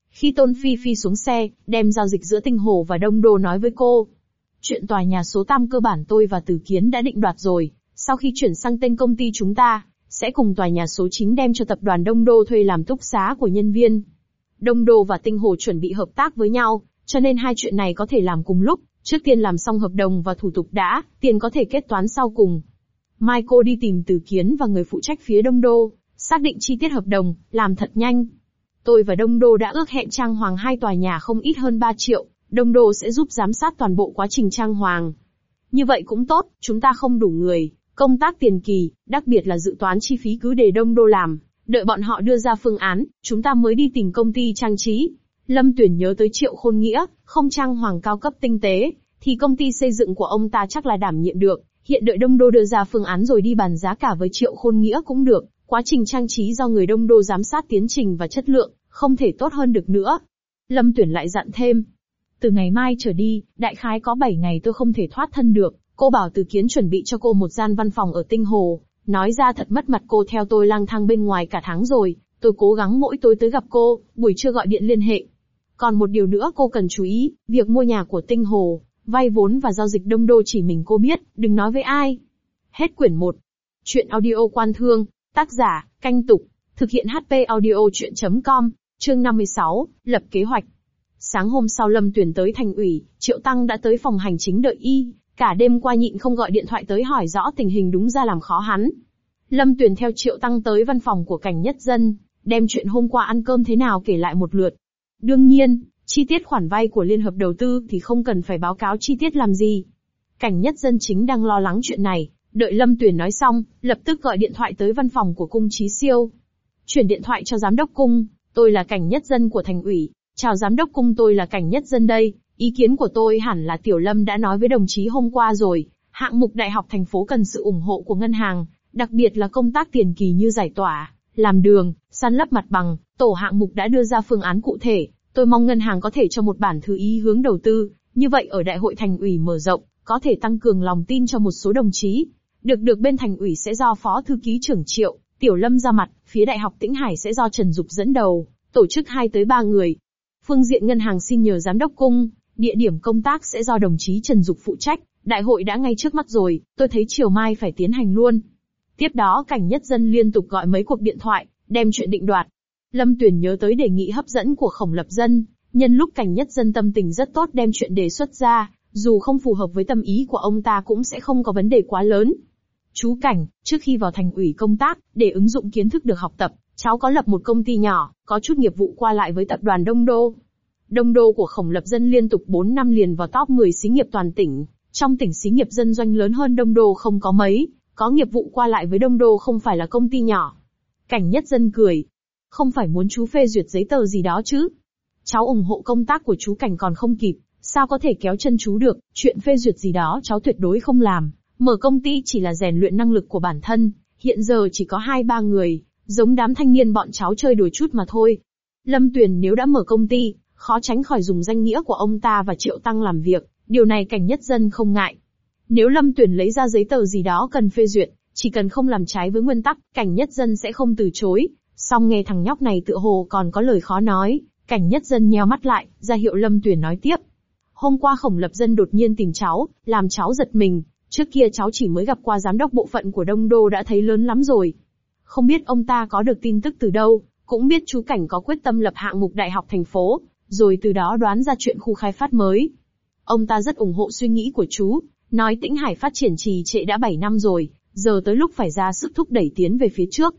Khi Tôn Phi Phi xuống xe, đem giao dịch giữa Tinh Hồ và Đông Đô nói với cô. Chuyện tòa nhà số tám cơ bản tôi và Từ Kiến đã định đoạt rồi, sau khi chuyển sang tên công ty chúng ta, sẽ cùng tòa nhà số chín đem cho tập đoàn Đông Đô thuê làm túc xá của nhân viên. Đông Đô và Tinh Hồ chuẩn bị hợp tác với nhau, cho nên hai chuyện này có thể làm cùng lúc, trước tiên làm xong hợp đồng và thủ tục đã, tiền có thể kết toán sau cùng. Mai cô đi tìm Từ Kiến và người phụ trách phía Đông Đô, xác định chi tiết hợp đồng, làm thật nhanh. Tôi và Đông Đô đã ước hẹn trang hoàng hai tòa nhà không ít hơn ba triệu, Đông Đô sẽ giúp giám sát toàn bộ quá trình trang hoàng. Như vậy cũng tốt, chúng ta không đủ người, công tác tiền kỳ, đặc biệt là dự toán chi phí cứ để Đông Đô làm, đợi bọn họ đưa ra phương án, chúng ta mới đi tìm công ty trang trí. Lâm Tuyển nhớ tới Triệu Khôn Nghĩa, không trang hoàng cao cấp tinh tế, thì công ty xây dựng của ông ta chắc là đảm nhiệm được, hiện đợi Đông Đô đưa ra phương án rồi đi bàn giá cả với Triệu Khôn Nghĩa cũng được, quá trình trang trí do người Đông Đô giám sát tiến trình và chất lượng, không thể tốt hơn được nữa. Lâm Tuyển lại dặn thêm. Từ ngày mai trở đi, đại khái có bảy ngày tôi không thể thoát thân được, cô bảo Từ Kiến chuẩn bị cho cô một gian văn phòng ở Tinh Hồ, nói ra thật mất mặt cô theo tôi lang thang bên ngoài cả tháng rồi, tôi cố gắng mỗi tối tới gặp cô, buổi trưa gọi điện liên hệ. Còn một điều nữa cô cần chú ý, việc mua nhà của Tinh Hồ, vay vốn và giao dịch Đông Đô chỉ mình cô biết, đừng nói với ai. Hết quyển một. Chuyện audio Quan Thương, tác giả, Canh Tục, thực hiện hát pê audio chuyện chấm com, chương năm mươi sáu, lập kế hoạch. Sáng hôm sau Lâm Tuyển tới thành ủy, Triệu Tăng đã tới phòng hành chính đợi y, cả đêm qua nhịn không gọi điện thoại tới hỏi rõ tình hình đúng ra làm khó hắn. Lâm Tuyển theo Triệu Tăng tới văn phòng của Cảnh Nhất Dân, đem chuyện hôm qua ăn cơm thế nào kể lại một lượt. Đương nhiên, chi tiết khoản vay của Liên hợp đầu tư thì không cần phải báo cáo chi tiết làm gì. Cảnh Nhất Dân chính đang lo lắng chuyện này, đợi Lâm Tuyển nói xong, lập tức gọi điện thoại tới văn phòng của Cung Chí Siêu. Chuyển điện thoại cho giám đốc Cung, tôi là Cảnh Nhất Dân của thành ủy. Chào giám đốc Cung, tôi là Cảnh Nhất Dân đây, ý kiến của tôi hẳn là Tiểu Lâm đã nói với đồng chí hôm qua rồi, hạng mục đại học thành phố cần sự ủng hộ của ngân hàng, đặc biệt là công tác tiền kỳ như giải tỏa, làm đường, san lấp mặt bằng, tổ hạng mục đã đưa ra phương án cụ thể, tôi mong ngân hàng có thể cho một bản thư ý hướng đầu tư, như vậy ở đại hội thành ủy mở rộng, có thể tăng cường lòng tin cho một số đồng chí. Được được bên thành ủy sẽ do Phó Thư ký trưởng Triệu, Tiểu Lâm ra mặt, phía Đại học Tĩnh Hải sẽ do Trần Dục dẫn đầu, tổ chức hai tới ba người. Phương diện ngân hàng xin nhờ giám đốc Cung, địa điểm công tác sẽ do đồng chí Trần Dục phụ trách, đại hội đã ngay trước mắt rồi, tôi thấy chiều mai phải tiến hành luôn. Tiếp đó Cảnh Nhất Dân liên tục gọi mấy cuộc điện thoại, đem chuyện định đoạt. Lâm Tuyển nhớ tới đề nghị hấp dẫn của Khổng Lập Dân, nhân lúc Cảnh Nhất Dân tâm tình rất tốt đem chuyện đề xuất ra, dù không phù hợp với tâm ý của ông ta cũng sẽ không có vấn đề quá lớn. Chú Cảnh, trước khi vào thành ủy công tác, để ứng dụng kiến thức được học tập, cháu có lập một công ty nhỏ, có chút nghiệp vụ qua lại với tập đoàn Đông Đô. Đông Đô của Khổng Lập Dân liên tục bốn năm liền vào top mười xí nghiệp toàn tỉnh, trong tỉnh xí nghiệp dân doanh lớn hơn Đông Đô không có mấy, có nghiệp vụ qua lại với Đông Đô không phải là công ty nhỏ. Cảnh Nhất Dân cười. Không phải muốn chú phê duyệt giấy tờ gì đó chứ? Cháu ủng hộ công tác của chú Cảnh còn không kịp, sao có thể kéo chân chú được, chuyện phê duyệt gì đó cháu tuyệt đối không làm. Mở công ty chỉ là rèn luyện năng lực của bản thân, hiện giờ chỉ có hai ba người, giống đám thanh niên bọn cháu chơi đùa chút mà thôi. Lâm Tuyền nếu đã mở công ty, khó tránh khỏi dùng danh nghĩa của ông ta và Triệu Tăng làm việc, điều này Cảnh Nhất Dân không ngại. Nếu Lâm Tuyền lấy ra giấy tờ gì đó cần phê duyệt, chỉ cần không làm trái với nguyên tắc, Cảnh Nhất Dân sẽ không từ chối. Song nghe thằng nhóc này tựa hồ còn có lời khó nói, Cảnh Nhất Dân nheo mắt lại, ra hiệu Lâm Tuyền nói tiếp. Hôm qua Khổng Lập Dân đột nhiên tìm cháu, làm cháu giật mình, trước kia cháu chỉ mới gặp qua giám đốc bộ phận của Đông Đô đã thấy lớn lắm rồi. Không biết ông ta có được tin tức từ đâu, cũng biết chú Cảnh có quyết tâm lập hạng mục đại học thành phố, rồi từ đó đoán ra chuyện khu khai phát mới. Ông ta rất ủng hộ suy nghĩ của chú, nói Tĩnh Hải phát triển trì trệ đã bảy năm rồi, giờ tới lúc phải ra sức thúc đẩy tiến về phía trước.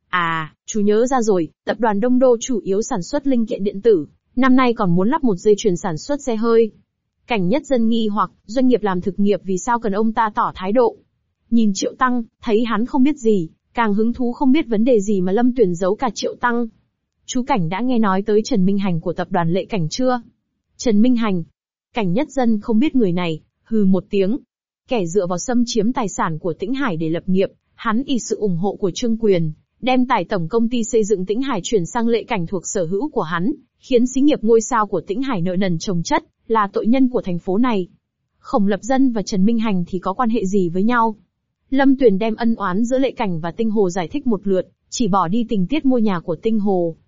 À, chú nhớ ra rồi, tập đoàn Đông Đô chủ yếu sản xuất linh kiện điện tử, năm nay còn muốn lắp một dây chuyền sản xuất xe hơi. Cảnh Nhất Dân nghi hoặc, doanh nghiệp làm thực nghiệp vì sao cần ông ta tỏ thái độ. Nhìn Triệu Tăng, thấy hắn không biết gì, càng hứng thú không biết vấn đề gì mà Lâm Tuyền giấu cả Triệu Tăng. Chú Cảnh đã nghe nói tới Trần Minh Hành của tập đoàn Lệ Cảnh chưa? Trần Minh Hành. Cảnh Nhất Dân không biết người này, hừ một tiếng. Kẻ dựa vào xâm chiếm tài sản của Tĩnh Hải để lập nghiệp, hắn ỷ sự ủng hộ của Trương Quyền, đem tải tổng công ty xây dựng Tĩnh Hải chuyển sang Lệ Cảnh thuộc sở hữu của hắn, khiến xí nghiệp ngôi sao của Tĩnh Hải nợ nần chồng chất, là tội nhân của thành phố này. Khổng Lập Dân và Trần Minh Hành thì có quan hệ gì với nhau? Lâm Tuyền đem ân oán giữa Lệ Cảnh và Tinh Hồ giải thích một lượt, chỉ bỏ đi tình tiết mua nhà của Tinh Hồ.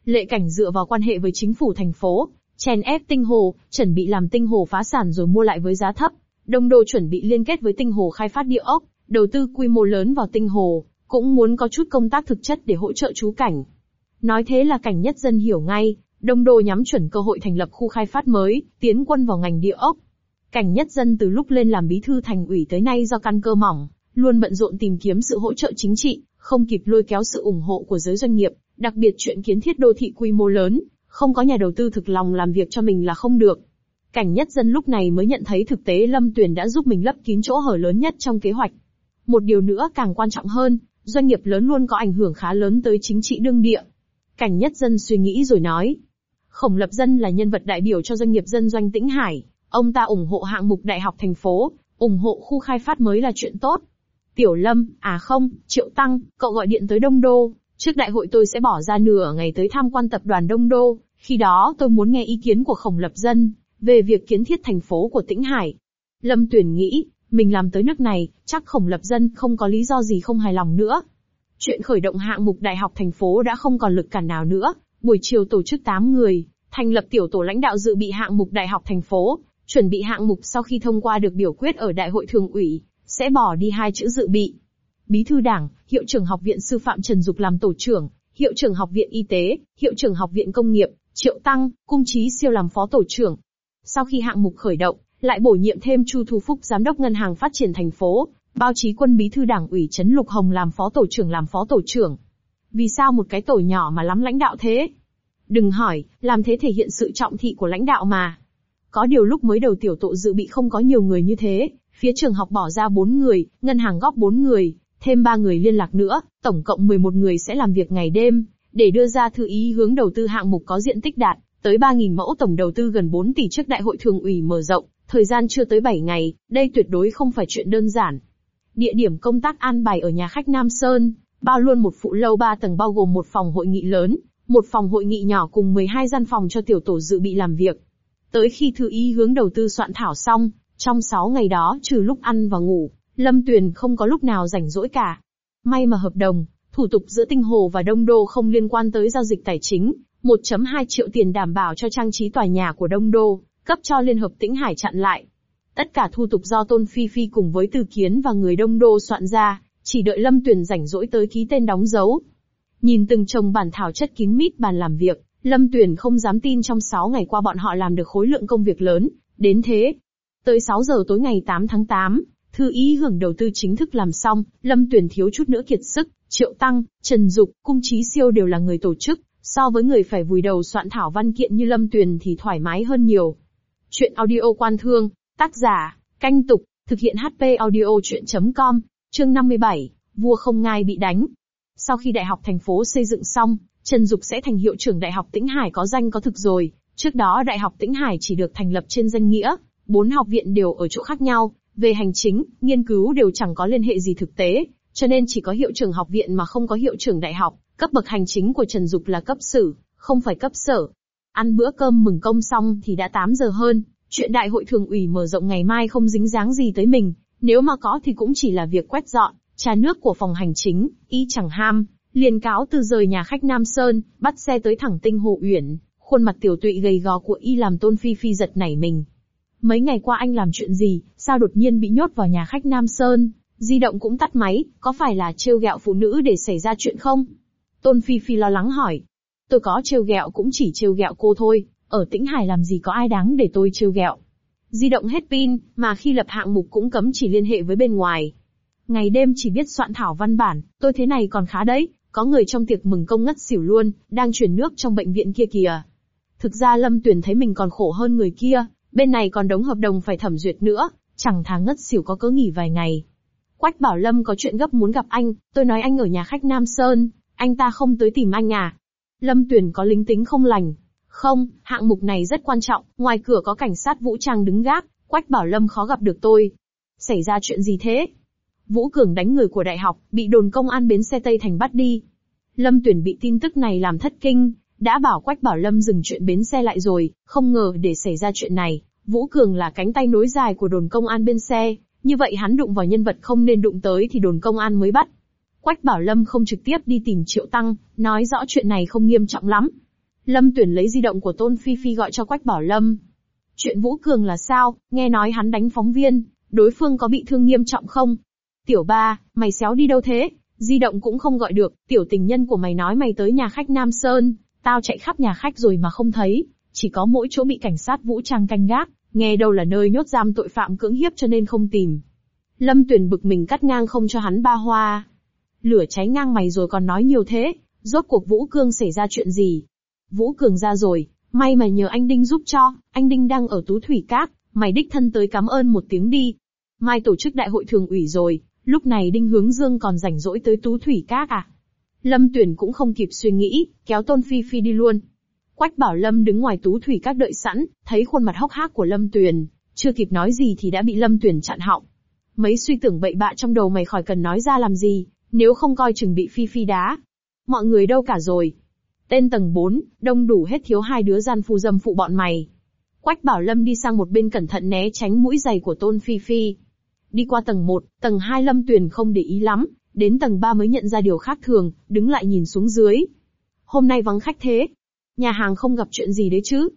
Lệ Cảnh dựa vào quan hệ với chính phủ thành phố, chèn ép Tinh Hồ, chuẩn bị làm Tinh Hồ phá sản rồi mua lại với giá thấp. Đông Đô chuẩn bị liên kết với Tinh Hồ khai phát địa ốc, đầu tư quy mô lớn vào Tinh Hồ, cũng muốn có chút công tác thực chất để hỗ trợ chú Cảnh. Nói thế là Cảnh Nhất Dân hiểu ngay, Đông Đô nhắm chuẩn cơ hội thành lập khu khai phát mới, tiến quân vào ngành địa ốc. Cảnh Nhất Dân từ lúc lên làm bí thư thành ủy tới nay do căn cơ mỏng, luôn bận rộn tìm kiếm sự hỗ trợ chính trị, không kịp lôi kéo sự ủng hộ của giới doanh nghiệp, đặc biệt chuyện kiến thiết đô thị quy mô lớn, không có nhà đầu tư thực lòng làm việc cho mình là không được. Cảnh Nhất Dân lúc này mới nhận thấy thực tế Lâm Tuyền đã giúp mình lấp kín chỗ hở lớn nhất trong kế hoạch. Một điều nữa càng quan trọng hơn, doanh nghiệp lớn luôn có ảnh hưởng khá lớn tới chính trị đương địa. Cảnh Nhất Dân suy nghĩ rồi nói. Khổng Lập Dân là nhân vật đại biểu cho doanh nghiệp dân doanh Tĩnh Hải, ông ta ủng hộ hạng mục đại học thành phố, ủng hộ khu khai phát mới là chuyện tốt. Tiểu Lâm, à không, Triệu Tăng, cậu gọi điện tới Đông Đô, trước đại hội tôi sẽ bỏ ra nửa ngày tới tham quan tập đoàn Đông Đô, khi đó tôi muốn nghe ý kiến của Khổng Lập Dân về việc kiến thiết thành phố của Tĩnh Hải. Lâm Tuyền nghĩ, mình làm tới nước này, chắc Khổng Lập Dân không có lý do gì không hài lòng nữa. Chuyện khởi động hạng mục đại học thành phố đã không còn lực cản nào nữa, buổi chiều tổ chức tám người, thành lập tiểu tổ lãnh đạo dự bị hạng mục đại học thành phố, chuẩn bị hạng mục sau khi thông qua được biểu quyết ở đại hội thường ủy, sẽ bỏ đi hai chữ dự bị. Bí thư Đảng, Hiệu trưởng Học viện Sư phạm Trần Dục làm tổ trưởng, Hiệu trưởng Học viện Y tế, Hiệu trưởng Học viện Công nghiệp, Triệu Tăng, Cung Chí Siêu làm phó tổ trưởng. Sau khi hạng mục khởi động, lại bổ nhiệm thêm Chu Thu Phúc giám đốc Ngân hàng Phát triển thành phố, Bao Chí Quân bí thư Đảng ủy Trấn Lục Hồng làm phó tổ trưởng làm phó tổ trưởng. Vì sao một cái tổ nhỏ mà lắm lãnh đạo thế? Đừng hỏi, làm thế thể hiện sự trọng thị của lãnh đạo mà. Có điều lúc mới đầu tiểu tổ dự bị không có nhiều người như thế, phía trường học bỏ ra bốn người, ngân hàng góp bốn người, thêm ba người liên lạc nữa, tổng cộng mười một người sẽ làm việc ngày đêm, để đưa ra thư ý hướng đầu tư hạng mục có diện tích đạt tới ba nghìn mẫu tổng đầu tư gần bốn tỷ trước đại hội thường ủy mở rộng, thời gian chưa tới bảy ngày, đây tuyệt đối không phải chuyện đơn giản. Địa điểm công tác an bài ở nhà khách Nam Sơn, bao luôn một phụ lâu ba tầng bao gồm một phòng hội nghị lớn, một phòng hội nghị nhỏ cùng mười hai gian phòng cho tiểu tổ dự bị làm việc. Tới khi thư ý hướng đầu tư soạn thảo xong, trong sáu ngày đó trừ lúc ăn và ngủ, Lâm Tuyền không có lúc nào rảnh rỗi cả. May mà hợp đồng, thủ tục giữa Tinh Hồ và Đông Đô không liên quan tới giao dịch tài chính, một phẩy hai triệu tiền đảm bảo cho trang trí tòa nhà của Đông Đô, cấp cho Liên hợp Tĩnh Hải chặn lại. Tất cả thủ tục do Tôn Phi Phi cùng với Từ Kiến và người Đông Đô soạn ra, chỉ đợi Lâm Tuyền rảnh rỗi tới ký tên đóng dấu. Nhìn từng chồng bản thảo chất kín mít bàn làm việc, Lâm Tuyền không dám tin trong sáu ngày qua bọn họ làm được khối lượng công việc lớn, đến thế. Tới sáu giờ tối ngày tám tháng tám, thư ý hưởng đầu tư chính thức làm xong, Lâm Tuyền thiếu chút nữa kiệt sức, Triệu Tăng, Trần Dục, Cung Chí Siêu đều là người tổ chức, so với người phải vùi đầu soạn thảo văn kiện như Lâm Tuyền thì thoải mái hơn nhiều. Chuyện audio quan thương, tác giả, Canh Tục, thực hiện hát pê audio chuyện chấm com, chương năm mươi bảy, vua không ngai bị đánh. Sau khi đại học thành phố xây dựng xong, Trần Dục sẽ thành hiệu trưởng Đại học Tĩnh Hải có danh có thực rồi. Trước đó Đại học Tĩnh Hải chỉ được thành lập trên danh nghĩa, bốn học viện đều ở chỗ khác nhau, về hành chính, nghiên cứu đều chẳng có liên hệ gì thực tế, cho nên chỉ có hiệu trưởng học viện mà không có hiệu trưởng đại học. Cấp bậc hành chính của Trần Dục là cấp sử, không phải cấp sở. Ăn bữa cơm mừng công xong thì đã tám giờ hơn, chuyện đại hội thường ủy mở rộng ngày mai không dính dáng gì tới mình, nếu mà có thì cũng chỉ là việc quét dọn, trà nước của phòng hành chính, y chẳng ham, liền cáo từ rời nhà khách Nam Sơn, bắt xe tới thẳng Tinh Hồ Uyển, khuôn mặt tiểu tụy gầy gò của y làm Tôn Phi Phi giật nảy mình. Mấy ngày qua anh làm chuyện gì, sao đột nhiên bị nhốt vào nhà khách Nam Sơn, di động cũng tắt máy, có phải là trêu ghẹo phụ nữ để xảy ra chuyện không? Tôn Phi Phi lo lắng hỏi. Tôi có trêu ghẹo cũng chỉ trêu ghẹo cô thôi, ở Tĩnh Hải làm gì có ai đáng để tôi trêu ghẹo. Di động hết pin, mà khi lập hạng mục cũng cấm chỉ liên hệ với bên ngoài. Ngày đêm chỉ biết soạn thảo văn bản, tôi thế này còn khá đấy, có người trong tiệc mừng công ngất xỉu luôn, đang chuyển nước trong bệnh viện kia kìa. Thực ra Lâm Tuyền thấy mình còn khổ hơn người kia, bên này còn đống hợp đồng phải thẩm duyệt nữa, chẳng thà ngất xỉu có cớ nghỉ vài ngày. Quách Bảo Lâm có chuyện gấp muốn gặp anh, tôi nói anh ở nhà khách Nam Sơn, anh ta không tới tìm anh à? Lâm Tuyền có lính tính không lành. Không, hạng mục này rất quan trọng, ngoài cửa có cảnh sát vũ trang đứng gác, Quách Bảo Lâm khó gặp được tôi. Xảy ra chuyện gì thế? Vũ Cường đánh người của đại học, bị đồn công an bến xe Tây Thành bắt đi. Lâm Tuyền bị tin tức này làm thất kinh, đã bảo Quách Bảo Lâm dừng chuyện bến xe lại rồi, không ngờ để xảy ra chuyện này. Vũ Cường là cánh tay nối dài của đồn công an bên xe, như vậy hắn đụng vào nhân vật không nên đụng tới thì đồn công an mới bắt. Quách Bảo Lâm không trực tiếp đi tìm Triệu Tăng, nói rõ chuyện này không nghiêm trọng lắm. Lâm Tuyển lấy di động của Tôn Phi Phi gọi cho Quách Bảo Lâm. Chuyện Vũ Cường là sao, nghe nói hắn đánh phóng viên, đối phương có bị thương nghiêm trọng không? Tiểu ba, mày xéo đi đâu thế? Di động cũng không gọi được, tiểu tình nhân của mày nói mày tới nhà khách Nam Sơn, tao chạy khắp nhà khách rồi mà không thấy, chỉ có mỗi chỗ bị cảnh sát vũ trang canh gác, nghe đâu là nơi nhốt giam tội phạm cưỡng hiếp cho nên không tìm. Lâm Tuyển bực mình cắt ngang không cho hắn ba hoa. Lửa cháy ngang mày rồi còn nói nhiều thế, rốt cuộc Vũ Cường xảy ra chuyện gì? Vũ Cường ra rồi, may mà nhờ anh Đinh giúp cho, anh Đinh đang ở Tú Thủy Các, mày đích thân tới cảm ơn một tiếng đi. Mai tổ chức đại hội thường ủy rồi, lúc này Đinh Hướng Dương còn rảnh rỗi tới Tú Thủy Các à? Lâm Tuyển cũng không kịp suy nghĩ, kéo Tôn Phi Phi đi luôn. Quách Bảo Lâm đứng ngoài Tú Thủy Các đợi sẵn, thấy khuôn mặt hốc hác của Lâm Tuyển, chưa kịp nói gì thì đã bị Lâm Tuyển chặn họng. Mấy suy tưởng bậy bạ trong đầu mày khỏi cần nói ra làm gì, nếu không coi chừng bị Phi Phi đá. Mọi người đâu cả rồi? Tên tầng bốn, đông đủ hết thiếu hai đứa gian phu dâm phụ bọn mày. Quách Bảo Lâm đi sang một bên cẩn thận né tránh mũi giày của Tôn Phi Phi. Đi qua tầng một, tầng hai Lâm Tuyển không để ý lắm, đến tầng ba mới nhận ra điều khác thường, đứng lại nhìn xuống dưới. Hôm nay vắng khách thế. Nhà hàng không gặp chuyện gì đấy chứ?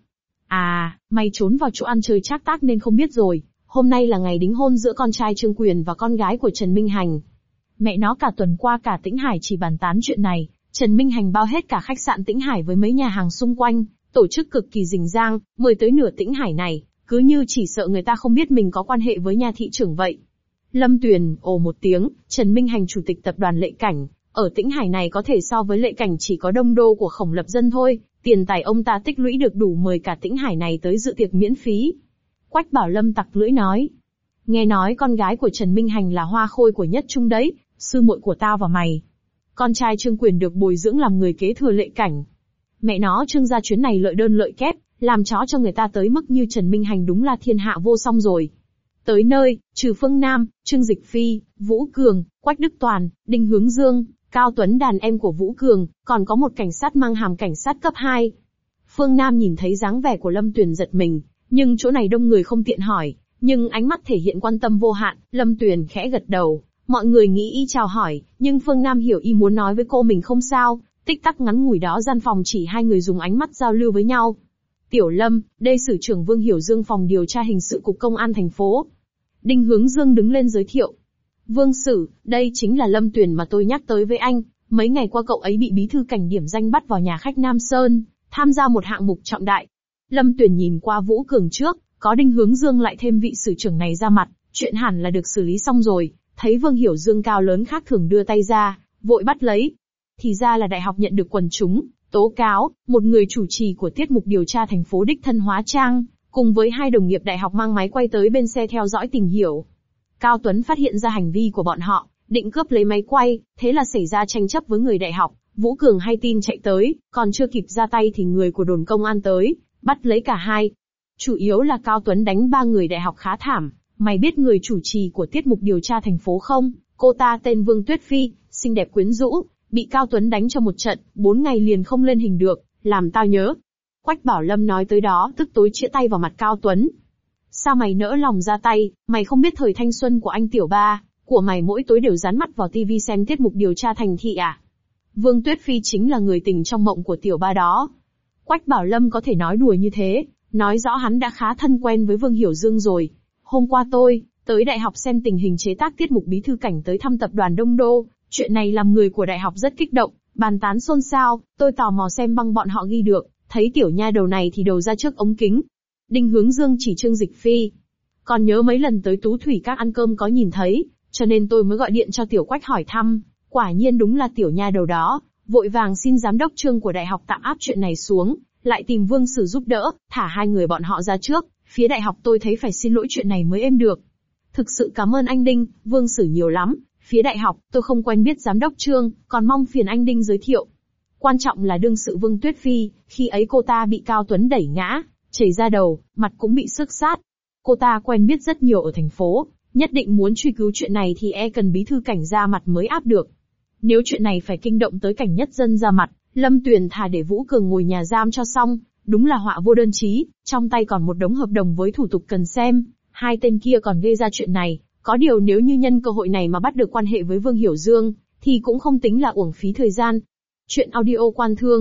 À, mày trốn vào chỗ ăn chơi trác tác nên không biết rồi, hôm nay là ngày đính hôn giữa con trai Trương Quyền và con gái của Trần Minh Hành. Mẹ nó cả tuần qua cả Tĩnh Hải chỉ bàn tán chuyện này, Trần Minh Hành bao hết cả khách sạn Tĩnh Hải với mấy nhà hàng xung quanh, tổ chức cực kỳ rình rang, mời tới nửa Tĩnh Hải này, cứ như chỉ sợ người ta không biết mình có quan hệ với nhà thị trưởng vậy. Lâm Tuyền ồ một tiếng, Trần Minh Hành chủ tịch tập đoàn Lệ Cảnh, ở Tĩnh Hải này có thể so với Lệ Cảnh chỉ có đông đô của Khổng Lập Dân thôi, tiền tài ông ta tích lũy được đủ mời cả Tĩnh Hải này tới dự tiệc miễn phí. Quách Bảo Lâm tặc lưỡi nói, nghe nói con gái của Trần Minh Hành là hoa khôi của Nhất Trung đấy, sư muội của tao và mày. Con trai Trương Quyền được bồi dưỡng làm người kế thừa Lệ Cảnh. Mẹ nó Trương gia chuyến này lợi đơn lợi kép, làm chó cho người ta tới mức như Trần Minh Hành đúng là thiên hạ vô song rồi. Tới nơi, trừ Phương Nam, Trương Dịch Phi, Vũ Cường, Quách Đức Toàn, Đinh Hướng Dương, Cao Tuấn đàn em của Vũ Cường, còn có một cảnh sát mang hàm cảnh sát cấp hai. Phương Nam nhìn thấy dáng vẻ của Lâm Tuyền giật mình, nhưng chỗ này đông người không tiện hỏi, nhưng ánh mắt thể hiện quan tâm vô hạn, Lâm Tuyền khẽ gật đầu, mọi người nghĩ y chào hỏi, nhưng Phương Nam hiểu y muốn nói với cô mình không sao, tích tắc ngắn ngủi đó gian phòng chỉ hai người dùng ánh mắt giao lưu với nhau. Tiểu Lâm, đây Sử trưởng Vương Hiểu Dương phòng điều tra hình sự cục công an thành phố. Đinh Hướng Dương đứng lên giới thiệu. Vương Sử, đây chính là Lâm Tuyền mà tôi nhắc tới với anh, mấy ngày qua cậu ấy bị bí thư cảnh điểm danh bắt vào nhà khách Nam Sơn, tham gia một hạng mục trọng đại. Lâm Tuyền nhìn qua Vũ Cường trước, có Đinh Hướng Dương lại thêm vị Sử trưởng này ra mặt, chuyện hẳn là được xử lý xong rồi, thấy Vương Hiểu Dương cao lớn khác thường đưa tay ra, vội bắt lấy. Thì ra là đại học nhận được quần chúng tố cáo, một người chủ trì của tiết mục điều tra thành phố đích thân hóa trang, cùng với hai đồng nghiệp đại học mang máy quay tới bên xe theo dõi tìm hiểu. Cao Tuấn phát hiện ra hành vi của bọn họ, định cướp lấy máy quay, thế là xảy ra tranh chấp với người đại học. Vũ Cường hay tin chạy tới, còn chưa kịp ra tay thì người của đồn công an tới, bắt lấy cả hai. Chủ yếu là Cao Tuấn đánh ba người đại học khá thảm. Mày biết người chủ trì của tiết mục điều tra thành phố không? Cô ta tên Vương Tuyết Phi, xinh đẹp quyến rũ, bị Cao Tuấn đánh cho một trận, bốn ngày liền không lên hình được, làm tao nhớ. Quách Bảo Lâm nói tới đó, tức tối chĩa tay vào mặt Cao Tuấn. Sao mày nỡ lòng ra tay, mày không biết thời thanh xuân của anh tiểu ba, của mày mỗi tối đều dán mắt vào tivi xem tiết mục điều tra thành thị à? Vương Tuyết Phi chính là người tình trong mộng của tiểu ba đó. Quách Bảo Lâm có thể nói đùa như thế, nói rõ hắn đã khá thân quen với Vương Hiểu Dương rồi. Hôm qua tôi, tới đại học xem tình hình chế tác tiết mục bí thư cảnh tới thăm tập đoàn Đông Đô, chuyện này làm người của đại học rất kích động, bàn tán xôn xao, tôi tò mò xem băng bọn họ ghi được, thấy tiểu nha đầu này thì đầu ra trước ống kính. Đinh Hướng Dương chỉ Trương Dịch Phi. Còn nhớ mấy lần tới Tú Thủy Các ăn cơm có nhìn thấy, cho nên tôi mới gọi điện cho tiểu Quách hỏi thăm, quả nhiên đúng là tiểu nha đầu đó, vội vàng xin giám đốc Trương của đại học tạm áp chuyện này xuống, lại tìm Vương Sử giúp đỡ, thả hai người bọn họ ra trước. Phía đại học tôi thấy phải xin lỗi chuyện này mới êm được. Thực sự cảm ơn anh Đinh, Vương Sử nhiều lắm. Phía đại học, tôi không quen biết giám đốc Trương, còn mong phiền anh Đinh giới thiệu. Quan trọng là đương sự Vương Tuyết Phi, khi ấy cô ta bị Cao Tuấn đẩy ngã, chảy ra đầu, mặt cũng bị xước sát. Cô ta quen biết rất nhiều ở thành phố, nhất định muốn truy cứu chuyện này thì e cần bí thư cảnh ra mặt mới áp được. Nếu chuyện này phải kinh động tới cảnh nhất dân ra mặt, Lâm Tuyền thà để Vũ Cường ngồi nhà giam cho xong. Đúng là họa vô đơn chí, trong tay còn một đống hợp đồng với thủ tục cần xem, hai tên kia còn gây ra chuyện này, có điều nếu như nhân cơ hội này mà bắt được quan hệ với Vương Hiểu Dương, thì cũng không tính là uổng phí thời gian. Chuyện audio quan thương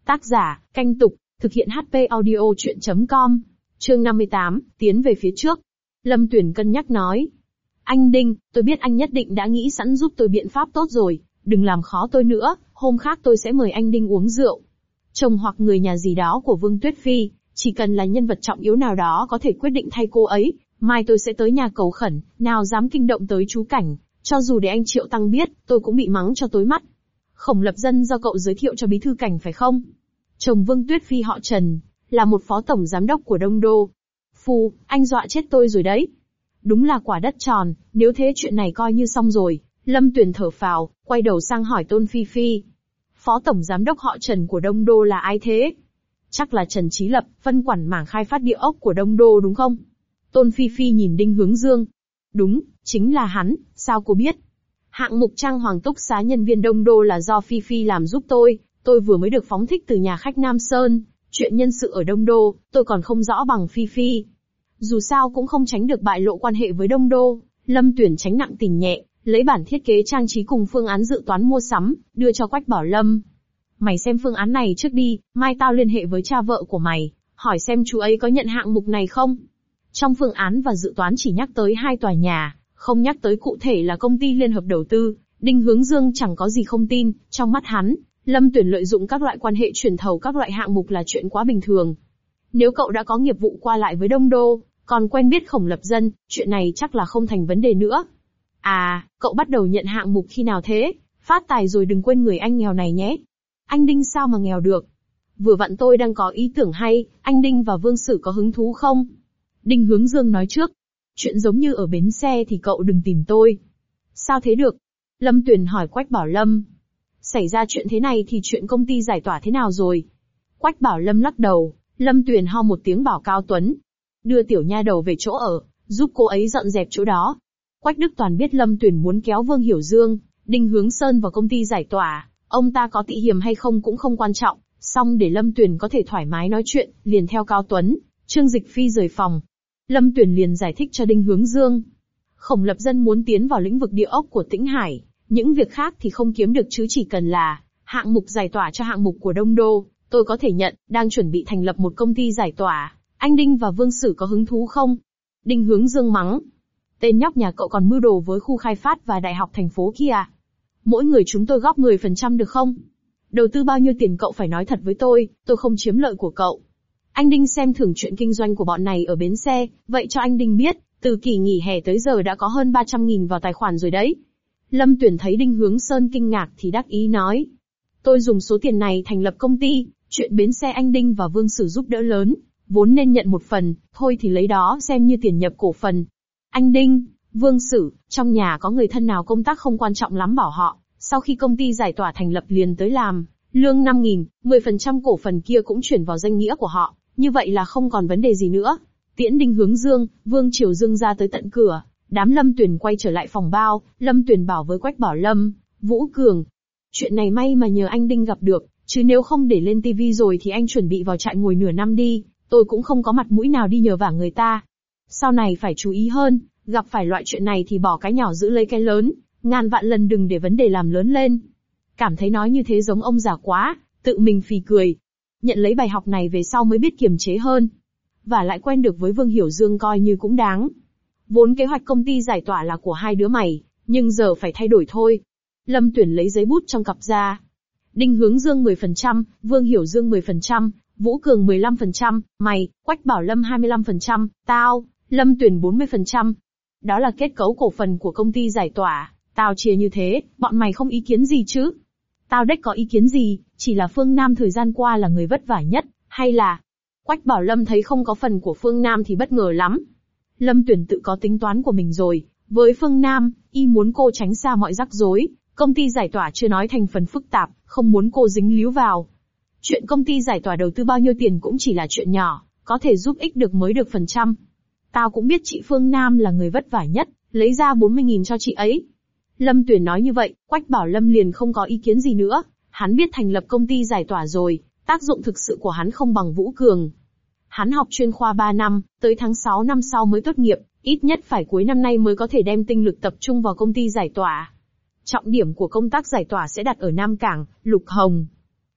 Tác giả, Canh Tục, thực hiện hát pê audio chuyện chấm com. Chương năm mươi tám, tiến về phía trước. Lâm Tuyển cân nhắc nói. Anh Đinh, tôi biết anh nhất định đã nghĩ sẵn giúp tôi biện pháp tốt rồi, đừng làm khó tôi nữa, hôm khác tôi sẽ mời anh Đinh uống rượu. Chồng hoặc người nhà gì đó của Vương Tuyết Phi, chỉ cần là nhân vật trọng yếu nào đó có thể quyết định thay cô ấy, mai tôi sẽ tới nhà cầu khẩn, nào dám kinh động tới chú Cảnh, cho dù để anh Triệu Tăng biết, tôi cũng bị mắng cho tối mắt. Khổng Lập Dân do cậu giới thiệu cho bí thư Cảnh phải không? Chồng Vương Tuyết Phi họ Trần, là một phó tổng giám đốc của Đông Đô. Phu, anh dọa chết tôi rồi đấy. Đúng là quả đất tròn, nếu thế chuyện này coi như xong rồi. Lâm Tuyển thở phào, quay đầu sang hỏi Tôn Phi Phi. Phó tổng giám đốc họ Trần của Đông Đô là ai thế? Chắc là Trần Chí Lập, phân quản mảng khai phát địa ốc của Đông Đô đúng không? Tôn Phi Phi nhìn Đinh Hướng Dương. Đúng, chính là hắn, sao cô biết? Hạng mục trang hoàng túc xá nhân viên Đông Đô là do Phi Phi làm giúp tôi, tôi vừa mới được phóng thích từ nhà khách Nam Sơn, chuyện nhân sự ở Đông Đô, tôi còn không rõ bằng Phi Phi. Dù sao cũng không tránh được bại lộ quan hệ với Đông Đô, Lâm Tuyển tránh nặng tình nhẹ, lấy bản thiết kế trang trí cùng phương án dự toán mua sắm, đưa cho Quách Bảo Lâm. Mày xem phương án này trước đi, mai tao liên hệ với cha vợ của mày, hỏi xem chú ấy có nhận hạng mục này không. Trong phương án và dự toán chỉ nhắc tới hai tòa nhà, không nhắc tới cụ thể là công ty liên hợp đầu tư. Đinh Hướng Dương chẳng có gì không tin, trong mắt hắn, Lâm Tuyển lợi dụng các loại quan hệ chuyển thầu các loại hạng mục là chuyện quá bình thường. Nếu cậu đã có nghiệp vụ qua lại với Đông Đô, còn quen biết Khổng Lập Dân, chuyện này chắc là không thành vấn đề nữa. À, cậu bắt đầu nhận hạng mục khi nào thế? Phát tài rồi đừng quên người anh nghèo này nhé. Anh Đinh sao mà nghèo được? Vừa vặn tôi đang có ý tưởng hay, anh Đinh và Vương Sử có hứng thú không? Đinh Hướng Dương nói trước. Chuyện giống như ở bến xe thì cậu đừng tìm tôi. Sao thế được? Lâm Tuyển hỏi Quách Bảo Lâm. Xảy ra chuyện thế này thì chuyện công ty giải tỏa thế nào rồi? Quách Bảo Lâm lắc đầu, Lâm Tuyển ho một tiếng bảo Cao Tuấn. Đưa tiểu nha đầu về chỗ ở, giúp cô ấy dọn dẹp chỗ đó. Quách Đức Toàn biết Lâm Tuyển muốn kéo Vương Hiểu Dương, Đinh Hướng Sơn vào công ty giải tỏa, ông ta có tị hiềm hay không cũng không quan trọng, song để Lâm Tuyển có thể thoải mái nói chuyện, liền theo Cao Tuấn, Trương Dịch Phi rời phòng. Lâm Tuyển liền giải thích cho Đinh Hướng Dương. Khổng Lập Dân muốn tiến vào lĩnh vực địa ốc của Tĩnh Hải, những việc khác thì không kiếm được chứ chỉ cần là hạng mục giải tỏa cho hạng mục của Đông Đô, tôi có thể nhận, đang chuẩn bị thành lập một công ty giải tỏa. Anh Đinh và Vương Sử có hứng thú không? Đinh Hướng Dương mắng. Tên nhóc nhà cậu còn mưu đồ với khu khai phát và đại học thành phố kia à? Mỗi người chúng tôi góp mười phần trăm được không? Đầu tư bao nhiêu tiền cậu phải nói thật với tôi, tôi không chiếm lợi của cậu. Anh Đinh xem thưởng chuyện kinh doanh của bọn này ở bến xe, vậy cho anh Đinh biết, từ kỳ nghỉ hè tới giờ đã có hơn ba trăm nghìn vào tài khoản rồi đấy. Lâm Tuyển thấy Đinh Hướng Sơn kinh ngạc thì đắc ý nói. Tôi dùng số tiền này thành lập công ty, chuyện bến xe anh Đinh và Vương Sử giúp đỡ lớn, vốn nên nhận một phần, thôi thì lấy đó xem như tiền nhập cổ phần. Anh Đinh, Vương Sử, trong nhà có người thân nào công tác không quan trọng lắm bảo họ, sau khi công ty giải tỏa thành lập liền tới làm, lương năm nghìn, mười phần trăm cổ phần kia cũng chuyển vào danh nghĩa của họ, như vậy là không còn vấn đề gì nữa. Tiễn Đinh Hướng Dương, Vương Triều Dương ra tới tận cửa, đám Lâm Tuyển quay trở lại phòng bao, Lâm Tuyển bảo với Quách Bảo Lâm, Vũ Cường. Chuyện này may mà nhờ anh Đinh gặp được, chứ nếu không để lên tivi rồi thì anh chuẩn bị vào trại ngồi nửa năm đi, tôi cũng không có mặt mũi nào đi nhờ vả người ta. Sau này phải chú ý hơn, gặp phải loại chuyện này thì bỏ cái nhỏ giữ lấy cái lớn, ngàn vạn lần đừng để vấn đề làm lớn lên. Cảm thấy nói như thế giống ông già quá, tự mình phì cười. Nhận lấy bài học này về sau mới biết kiềm chế hơn. Và lại quen được với Vương Hiểu Dương coi như cũng đáng. Vốn kế hoạch công ty giải tỏa là của hai đứa mày, nhưng giờ phải thay đổi thôi. Lâm Tuyển lấy giấy bút trong cặp ra. Đinh Hướng Dương mười phần trăm, Vương Hiểu Dương mười phần trăm, Vũ Cường mười lăm phần trăm, mày, Quách Bảo Lâm hai mươi lăm phần trăm, tao, Lâm Tuyển bốn mươi phần trăm. Đó là kết cấu cổ phần của công ty giải tỏa, tao chia như thế, bọn mày không ý kiến gì chứ? Tao đếch có ý kiến gì, chỉ là Phương Nam thời gian qua là người vất vả nhất, hay là... Quách Bảo Lâm thấy không có phần của Phương Nam thì bất ngờ lắm. Lâm Tuyển tự có tính toán của mình rồi, với Phương Nam, y muốn cô tránh xa mọi rắc rối, công ty giải tỏa chưa nói thành phần phức tạp, không muốn cô dính líu vào. Chuyện công ty giải tỏa đầu tư bao nhiêu tiền cũng chỉ là chuyện nhỏ, có thể giúp ích được mới được phần trăm. Tao cũng biết chị Phương Nam là người vất vả nhất, lấy ra bốn mươi nghìn cho chị ấy. Lâm Tuyển nói như vậy, Quách Bảo Lâm liền không có ý kiến gì nữa, hắn biết thành lập công ty giải tỏa rồi, tác dụng thực sự của hắn không bằng Vũ Cường. Hắn học chuyên khoa ba năm, tới tháng sáu năm sau mới tốt nghiệp, ít nhất phải cuối năm nay mới có thể đem tinh lực tập trung vào công ty giải tỏa. Trọng điểm của công tác giải tỏa sẽ đặt ở Nam Cảng, Lục Hồng.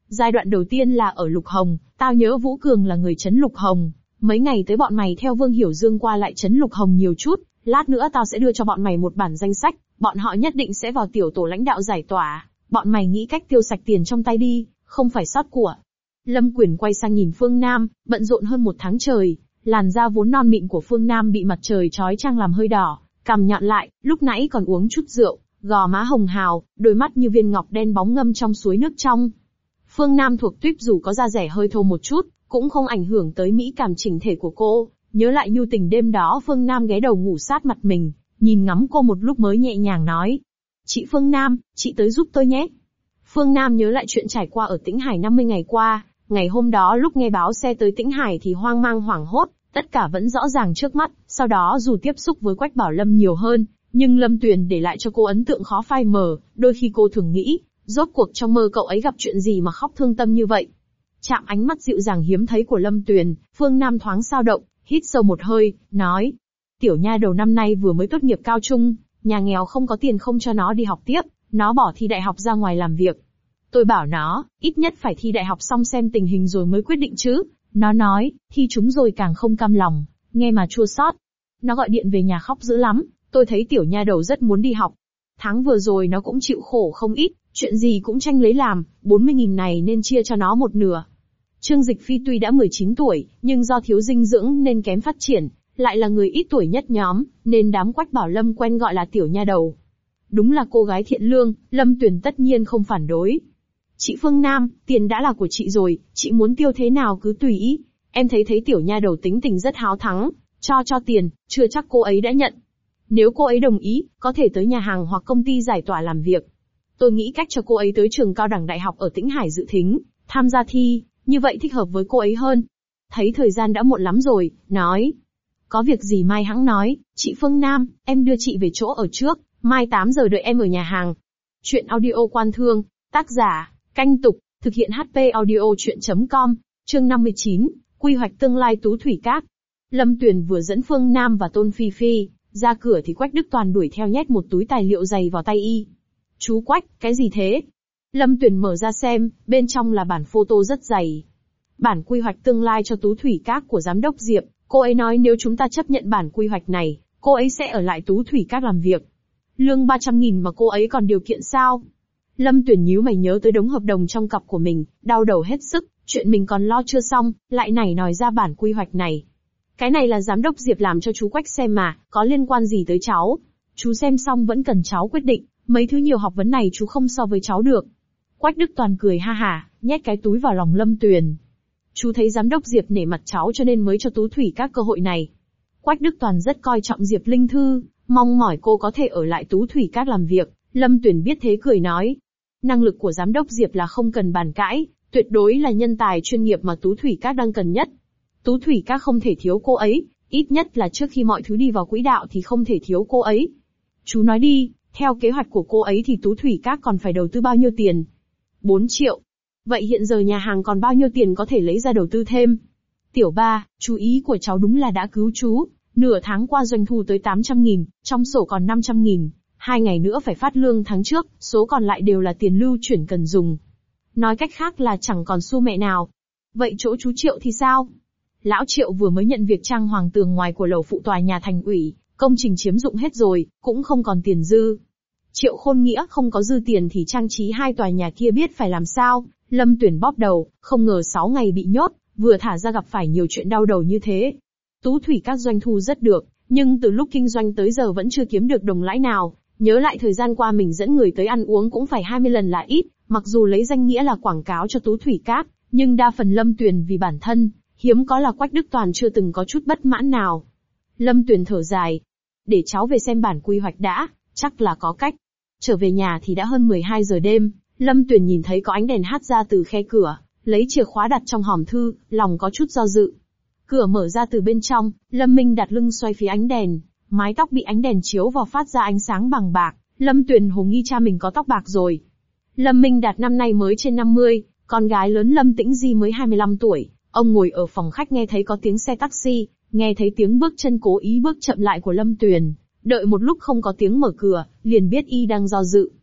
Giai đoạn đầu tiên là ở Lục Hồng, tao nhớ Vũ Cường là người trấn Lục Hồng. Mấy ngày tới bọn mày theo Vương Hiểu Dương qua lại trấn Lục Hồng nhiều chút, lát nữa tao sẽ đưa cho bọn mày một bản danh sách, bọn họ nhất định sẽ vào tiểu tổ lãnh đạo giải tỏa. Bọn mày nghĩ cách tiêu sạch tiền trong tay đi, không phải sót của. Lâm Quyền quay sang nhìn Phương Nam, bận rộn hơn một tháng trời, làn da vốn non mịn của Phương Nam bị mặt trời chói chang làm hơi đỏ, cằm nhọn lại, lúc nãy còn uống chút rượu, gò má hồng hào, đôi mắt như viên ngọc đen bóng ngâm trong suối nước trong. Phương Nam thuộc tuýp dù có da rẻ hơi thô một chút, cũng không ảnh hưởng tới mỹ cảm chỉnh thể của cô. Nhớ lại nhu tình đêm đó Phương Nam ghé đầu ngủ sát mặt mình, nhìn ngắm cô một lúc mới nhẹ nhàng nói. Chị Phương Nam, chị tới giúp tôi nhé. Phương Nam nhớ lại chuyện trải qua ở Tĩnh Hải năm mươi ngày qua, ngày hôm đó lúc nghe báo xe tới Tĩnh Hải thì hoang mang hoảng hốt, tất cả vẫn rõ ràng trước mắt, sau đó dù tiếp xúc với Quách Bảo Lâm nhiều hơn, nhưng Lâm Tuyền để lại cho cô ấn tượng khó phai mờ, đôi khi cô thường nghĩ, rốt cuộc trong mơ cậu ấy gặp chuyện gì mà khóc thương tâm như vậy. Chạm ánh mắt dịu dàng hiếm thấy của Lâm Tuyền, Phương Nam thoáng dao động, hít sâu một hơi, nói. Tiểu nha đầu năm nay vừa mới tốt nghiệp cao trung, nhà nghèo không có tiền không cho nó đi học tiếp, nó bỏ thi đại học ra ngoài làm việc. Tôi bảo nó, ít nhất phải thi đại học xong xem tình hình rồi mới quyết định chứ. Nó nói, thi chúng rồi càng không cam lòng, nghe mà chua xót. Nó gọi điện về nhà khóc dữ lắm, tôi thấy tiểu nha đầu rất muốn đi học. Tháng vừa rồi nó cũng chịu khổ không ít, chuyện gì cũng tranh lấy làm, bốn mươi nghìn này nên chia cho nó một nửa. Trương Dịch Phi tuy đã mười chín tuổi, nhưng do thiếu dinh dưỡng nên kém phát triển, lại là người ít tuổi nhất nhóm, nên đám Quách Bảo Lâm quen gọi là tiểu nha đầu. Đúng là cô gái thiện lương, Lâm Tuyền tất nhiên không phản đối. Chị Phương Nam, tiền đã là của chị rồi, chị muốn tiêu thế nào cứ tùy ý. Em thấy thấy tiểu nha đầu tính tình rất háo thắng, cho cho tiền, chưa chắc cô ấy đã nhận. Nếu cô ấy đồng ý, có thể tới nhà hàng hoặc công ty giải tỏa làm việc. Tôi nghĩ cách cho cô ấy tới trường cao đẳng đại học ở Tĩnh Hải dự thính, tham gia thi, như vậy thích hợp với cô ấy hơn. Thấy thời gian đã muộn lắm rồi, nói. Có việc gì mai hẵng nói, chị Phương Nam, em đưa chị về chỗ ở trước, mai tám giờ đợi em ở nhà hàng. Chuyện audio Quan Thương, tác giả, Canh Tục, thực hiện hát pê audio chuyện chấm com, chương năm mươi chín, quy hoạch tương lai Tú Thủy Các. Lâm Tuyền vừa dẫn Phương Nam và Tôn Phi Phi, ra cửa thì Quách Đức Toàn đuổi theo nhét một túi tài liệu dày vào tay y. Chú Quách, cái gì thế? Lâm Tuyền mở ra xem, bên trong là bản photo rất dày. Bản quy hoạch tương lai cho Tú Thủy Các của Giám đốc Diệp, cô ấy nói nếu chúng ta chấp nhận bản quy hoạch này, cô ấy sẽ ở lại Tú Thủy Các làm việc. Lương ba trăm nghìn mà cô ấy còn điều kiện sao? Lâm Tuyền nhíu mày nhớ tới đống hợp đồng trong cặp của mình, đau đầu hết sức, chuyện mình còn lo chưa xong, lại nảy nói ra bản quy hoạch này. Cái này là Giám đốc Diệp làm cho chú Quách xem mà, có liên quan gì tới cháu? Chú xem xong vẫn cần cháu quyết định, mấy thứ nhiều học vấn này chú không so với cháu được. Quách Đức Toàn cười ha hả, nhét cái túi vào lòng Lâm Tuyền. Chú thấy Giám đốc Diệp nể mặt cháu cho nên mới cho Tú Thủy Các cơ hội này. Quách Đức Toàn rất coi trọng Diệp Linh Thư, mong mỏi cô có thể ở lại Tú Thủy Các làm việc. Lâm Tuyền biết thế cười nói. Năng lực của Giám đốc Diệp là không cần bàn cãi, tuyệt đối là nhân tài chuyên nghiệp mà Tú Thủy Các đang cần nhất. Tú Thủy Các không thể thiếu cô ấy, ít nhất là trước khi mọi thứ đi vào quỹ đạo thì không thể thiếu cô ấy. Chú nói đi, theo kế hoạch của cô ấy thì Tú Thủy Các còn phải đầu tư bao nhiêu tiền? bốn triệu. Vậy hiện giờ nhà hàng còn bao nhiêu tiền có thể lấy ra đầu tư thêm? Tiểu ba, chú ý của cháu đúng là đã cứu chú. Nửa tháng qua doanh thu tới tám trăm nghìn, trong sổ còn năm trăm nghìn. Hai ngày nữa phải phát lương tháng trước, số còn lại đều là tiền lưu chuyển cần dùng. Nói cách khác là chẳng còn xu mẹ nào. Vậy chỗ chú Triệu thì sao? Lão Triệu vừa mới nhận việc trang hoàng tường ngoài của lầu phụ tòa nhà thành ủy, công trình chiếm dụng hết rồi, cũng không còn tiền dư. Triệu Khôn Nghĩa không có dư tiền thì trang trí hai tòa nhà kia biết phải làm sao. Lâm Tuyền bóp đầu, không ngờ sáu ngày bị nhốt, vừa thả ra gặp phải nhiều chuyện đau đầu như thế. Tú Thủy Các doanh thu rất được, nhưng từ lúc kinh doanh tới giờ vẫn chưa kiếm được đồng lãi nào. Nhớ lại thời gian qua mình dẫn người tới ăn uống cũng phải hai mươi lần là ít, mặc dù lấy danh nghĩa là quảng cáo cho Tú Thủy Các, nhưng đa phần Lâm Tuyền vì bản thân, hiếm có là Quách Đức Toàn chưa từng có chút bất mãn nào. Lâm Tuyền thở dài. Để cháu về xem bản quy hoạch đã, chắc là có cách. Trở về nhà thì đã hơn mười hai giờ đêm, Lâm Tuyền nhìn thấy có ánh đèn hắt ra từ khe cửa, lấy chìa khóa đặt trong hòm thư, lòng có chút do dự. Cửa mở ra từ bên trong, Lâm Minh đặt lưng xoay phía ánh đèn, mái tóc bị ánh đèn chiếu vào phát ra ánh sáng bằng bạc, Lâm Tuyền hồ nghi cha mình có tóc bạc rồi. Lâm Minh Đạt năm nay mới trên năm mươi, con gái lớn Lâm Tĩnh Di mới hai mươi lăm tuổi, ông ngồi ở phòng khách nghe thấy có tiếng xe taxi, nghe thấy tiếng bước chân cố ý bước chậm lại của Lâm Tuyền, đợi một lúc không có tiếng mở cửa, liền biết y đang do dự.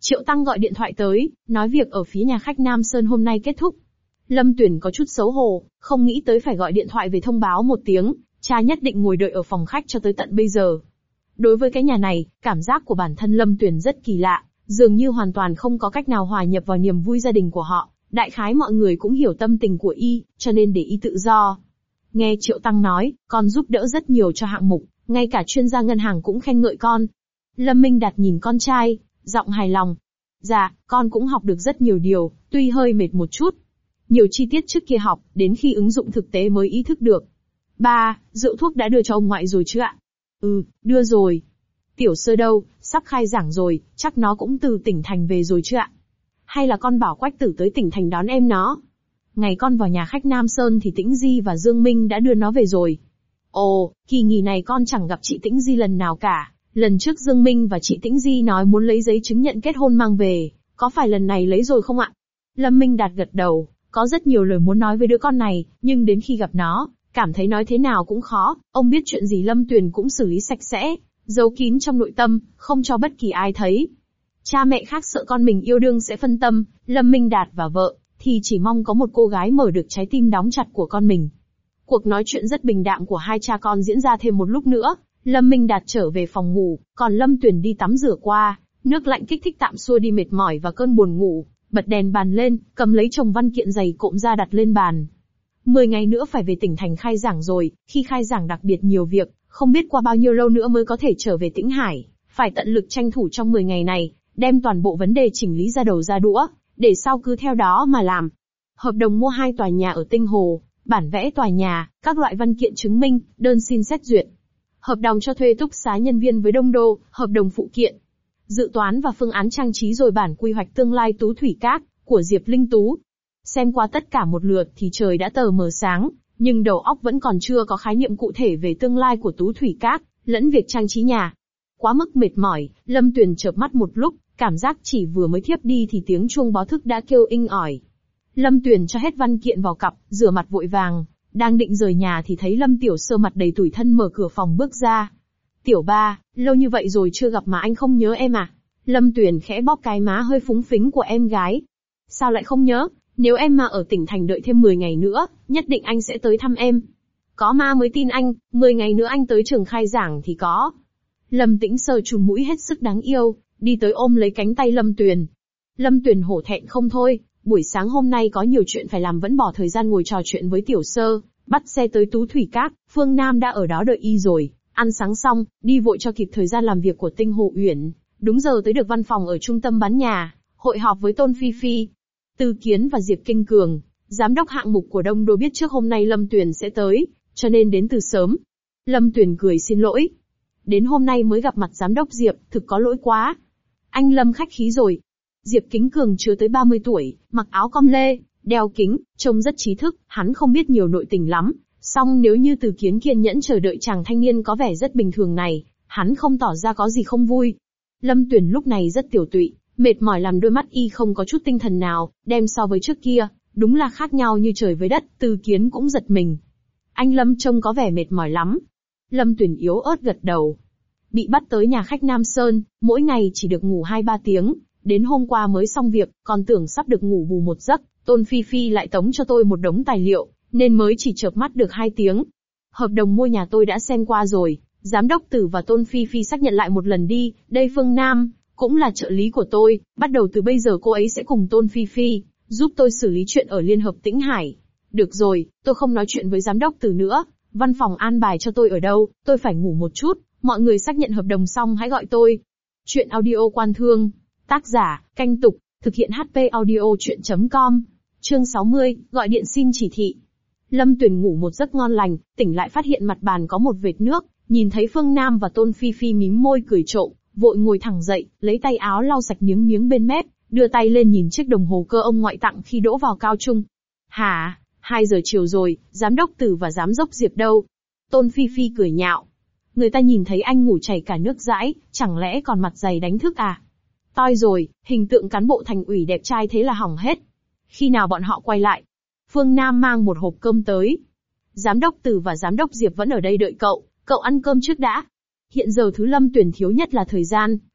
Triệu Tăng gọi điện thoại tới, nói việc ở phía nhà khách Nam Sơn hôm nay kết thúc. Lâm Tuyền có chút xấu hổ, không nghĩ tới phải gọi điện thoại về thông báo một tiếng, cha nhất định ngồi đợi ở phòng khách cho tới tận bây giờ. Đối với cái nhà này, cảm giác của bản thân Lâm Tuyền rất kỳ lạ, dường như hoàn toàn không có cách nào hòa nhập vào niềm vui gia đình của họ. Đại khái mọi người cũng hiểu tâm tình của y, cho nên để y tự do. Nghe Triệu Tăng nói, con giúp đỡ rất nhiều cho hạng mục, ngay cả chuyên gia ngân hàng cũng khen ngợi con. Lâm Minh Đạt nhìn con trai, giọng hài lòng. Dạ, con cũng học được rất nhiều điều, tuy hơi mệt một chút. Nhiều chi tiết trước kia học, đến khi ứng dụng thực tế mới ý thức được. Ba, rượu thuốc đã đưa cho ông ngoại rồi chứ ạ? Ừ, đưa rồi. Tiểu Sơ đâu, sắp khai giảng rồi, chắc nó cũng từ tỉnh thành về rồi chứ ạ? Hay là con bảo Quách Tử tới tỉnh thành đón em nó? Ngày con vào nhà khách Nam Sơn thì Tĩnh Di và Dương Minh đã đưa nó về rồi. Ồ, kỳ nghỉ này con chẳng gặp chị Tĩnh Di lần nào cả. Lần trước Dương Minh và chị Tĩnh Di nói muốn lấy giấy chứng nhận kết hôn mang về, có phải lần này lấy rồi không ạ? Lâm Minh Đạt gật đầu, có rất nhiều lời muốn nói với đứa con này, nhưng đến khi gặp nó, cảm thấy nói thế nào cũng khó. Ông biết chuyện gì Lâm Tuyền cũng xử lý sạch sẽ, giấu kín trong nội tâm, không cho bất kỳ ai thấy. Cha mẹ khác sợ con mình yêu đương sẽ phân tâm, Lâm Minh Đạt và vợ, thì chỉ mong có một cô gái mở được trái tim đóng chặt của con mình. Cuộc nói chuyện rất bình đạm của hai cha con diễn ra thêm một lúc nữa, Lâm Minh Đạt trở về phòng ngủ, còn Lâm Tuyền đi tắm rửa qua, nước lạnh kích thích tạm xua đi mệt mỏi và cơn buồn ngủ, bật đèn bàn lên, cầm lấy chồng văn kiện dày cộm ra đặt lên bàn. Mười ngày nữa phải về tỉnh thành khai giảng rồi, khi khai giảng đặc biệt nhiều việc, không biết qua bao nhiêu lâu nữa mới có thể trở về Tĩnh Hải, phải tận lực tranh thủ trong mười ngày này, đem toàn bộ vấn đề chỉnh lý ra đầu ra đũa, để sau cứ theo đó mà làm. Hợp đồng mua hai tòa nhà ở Tinh Hồ, bản vẽ tòa nhà, các loại văn kiện chứng minh, đơn xin xét duyệt. Hợp đồng cho thuê túc xá nhân viên với Đông Đô, hợp đồng phụ kiện. Dự toán và phương án trang trí rồi bản quy hoạch tương lai Tú Thủy Các, của Diệp Linh Tú. Xem qua tất cả một lượt thì trời đã tờ mờ sáng, nhưng đầu óc vẫn còn chưa có khái niệm cụ thể về tương lai của Tú Thủy Các, lẫn việc trang trí nhà. Quá mức mệt mỏi, Lâm Tuyền chợp mắt một lúc, cảm giác chỉ vừa mới thiếp đi thì tiếng chuông báo thức đã kêu inh ỏi. Lâm Tuyền cho hết văn kiện vào cặp, rửa mặt vội vàng, đang định rời nhà thì thấy Lâm Tiểu Sơ mặt đầy tủi thân mở cửa phòng bước ra. Tiểu ba, lâu như vậy rồi chưa gặp mà anh không nhớ em à? Lâm Tuyền khẽ bóp cái má hơi phúng phính của em gái. Sao lại không nhớ, nếu em mà ở tỉnh thành đợi thêm mười ngày nữa, nhất định anh sẽ tới thăm em. Có ma mới tin anh, mười ngày nữa anh tới trường khai giảng thì có. Lâm Tĩnh Sơ chùm mũi hết sức đáng yêu, đi tới ôm lấy cánh tay Lâm Tuyền. Lâm Tuyền hổ thẹn không thôi, buổi sáng hôm nay có nhiều chuyện phải làm vẫn bỏ thời gian ngồi trò chuyện với Tiểu Sơ, bắt xe tới Tú Thủy Các, Phương Nam đã ở đó đợi y rồi, ăn sáng xong, đi vội cho kịp thời gian làm việc của Tinh Hồ Uyển, đúng giờ tới được văn phòng ở trung tâm bán nhà, hội họp với Tôn Phi Phi. Từ Kiến và Diệp Kinh Cường, giám đốc hạng mục của Đông Đô biết trước hôm nay Lâm Tuyền sẽ tới, cho nên đến từ sớm. Lâm Tuyền cười xin lỗi. Đến hôm nay mới gặp mặt giám đốc Diệp, thực có lỗi quá. Anh Lâm khách khí rồi. Diệp Kính Cường chưa tới ba mươi tuổi, mặc áo com lê, đeo kính, trông rất trí thức, hắn không biết nhiều nội tình lắm. Song nếu như Từ Kiến kiên nhẫn chờ đợi chàng thanh niên có vẻ rất bình thường này, hắn không tỏ ra có gì không vui. Lâm Tuyền lúc này rất tiểu tụy, mệt mỏi làm đôi mắt y không có chút tinh thần nào, đem so với trước kia, đúng là khác nhau như trời với đất. Từ Kiến cũng giật mình. Anh Lâm trông có vẻ mệt mỏi lắm. Lâm Tuyền yếu ớt gật đầu. Bị bắt tới nhà khách Nam Sơn, mỗi ngày chỉ được ngủ hai ba tiếng, đến hôm qua mới xong việc, còn tưởng sắp được ngủ bù một giấc, Tôn Phi Phi lại tống cho tôi một đống tài liệu, nên mới chỉ chợp mắt được hai tiếng. Hợp đồng mua nhà tôi đã xem qua rồi, giám đốc Tử và Tôn Phi Phi xác nhận lại một lần đi, đây Phương Nam, cũng là trợ lý của tôi, bắt đầu từ bây giờ cô ấy sẽ cùng Tôn Phi Phi, giúp tôi xử lý chuyện ở Liên Hợp Tĩnh Hải. Được rồi, tôi không nói chuyện với giám đốc Tử nữa, văn phòng an bài cho tôi ở đâu, tôi phải ngủ một chút, mọi người xác nhận hợp đồng xong hãy gọi tôi. Chuyện audio Quan Thương, tác giả, Canh Tục, thực hiện hát pê audio chuyện chấm com, chương sáu mươi, gọi điện xin chỉ thị. Lâm Tuyền ngủ một giấc ngon lành, tỉnh lại phát hiện mặt bàn có một vệt nước, nhìn thấy Phương Nam và Tôn Phi Phi mím môi cười trộm, vội ngồi thẳng dậy, lấy tay áo lau sạch miếng miếng bên mép, đưa tay lên nhìn chiếc đồng hồ cơ ông ngoại tặng khi đỗ vào cao trung. Hả, hai giờ chiều rồi, giám đốc Tử và giám đốc Diệp đâu? Tôn Phi Phi cười nhạo. Người ta nhìn thấy anh ngủ chảy cả nước dãi, chẳng lẽ còn mặt dày đánh thức à? Toi rồi, hình tượng cán bộ thành ủy đẹp trai thế là hỏng hết. Khi nào bọn họ quay lại? Phương Nam mang một hộp cơm tới. Giám đốc Tử và giám đốc Diệp vẫn ở đây đợi cậu, cậu ăn cơm trước đã. Hiện giờ thứ Lâm Tuyền thiếu nhất là thời gian,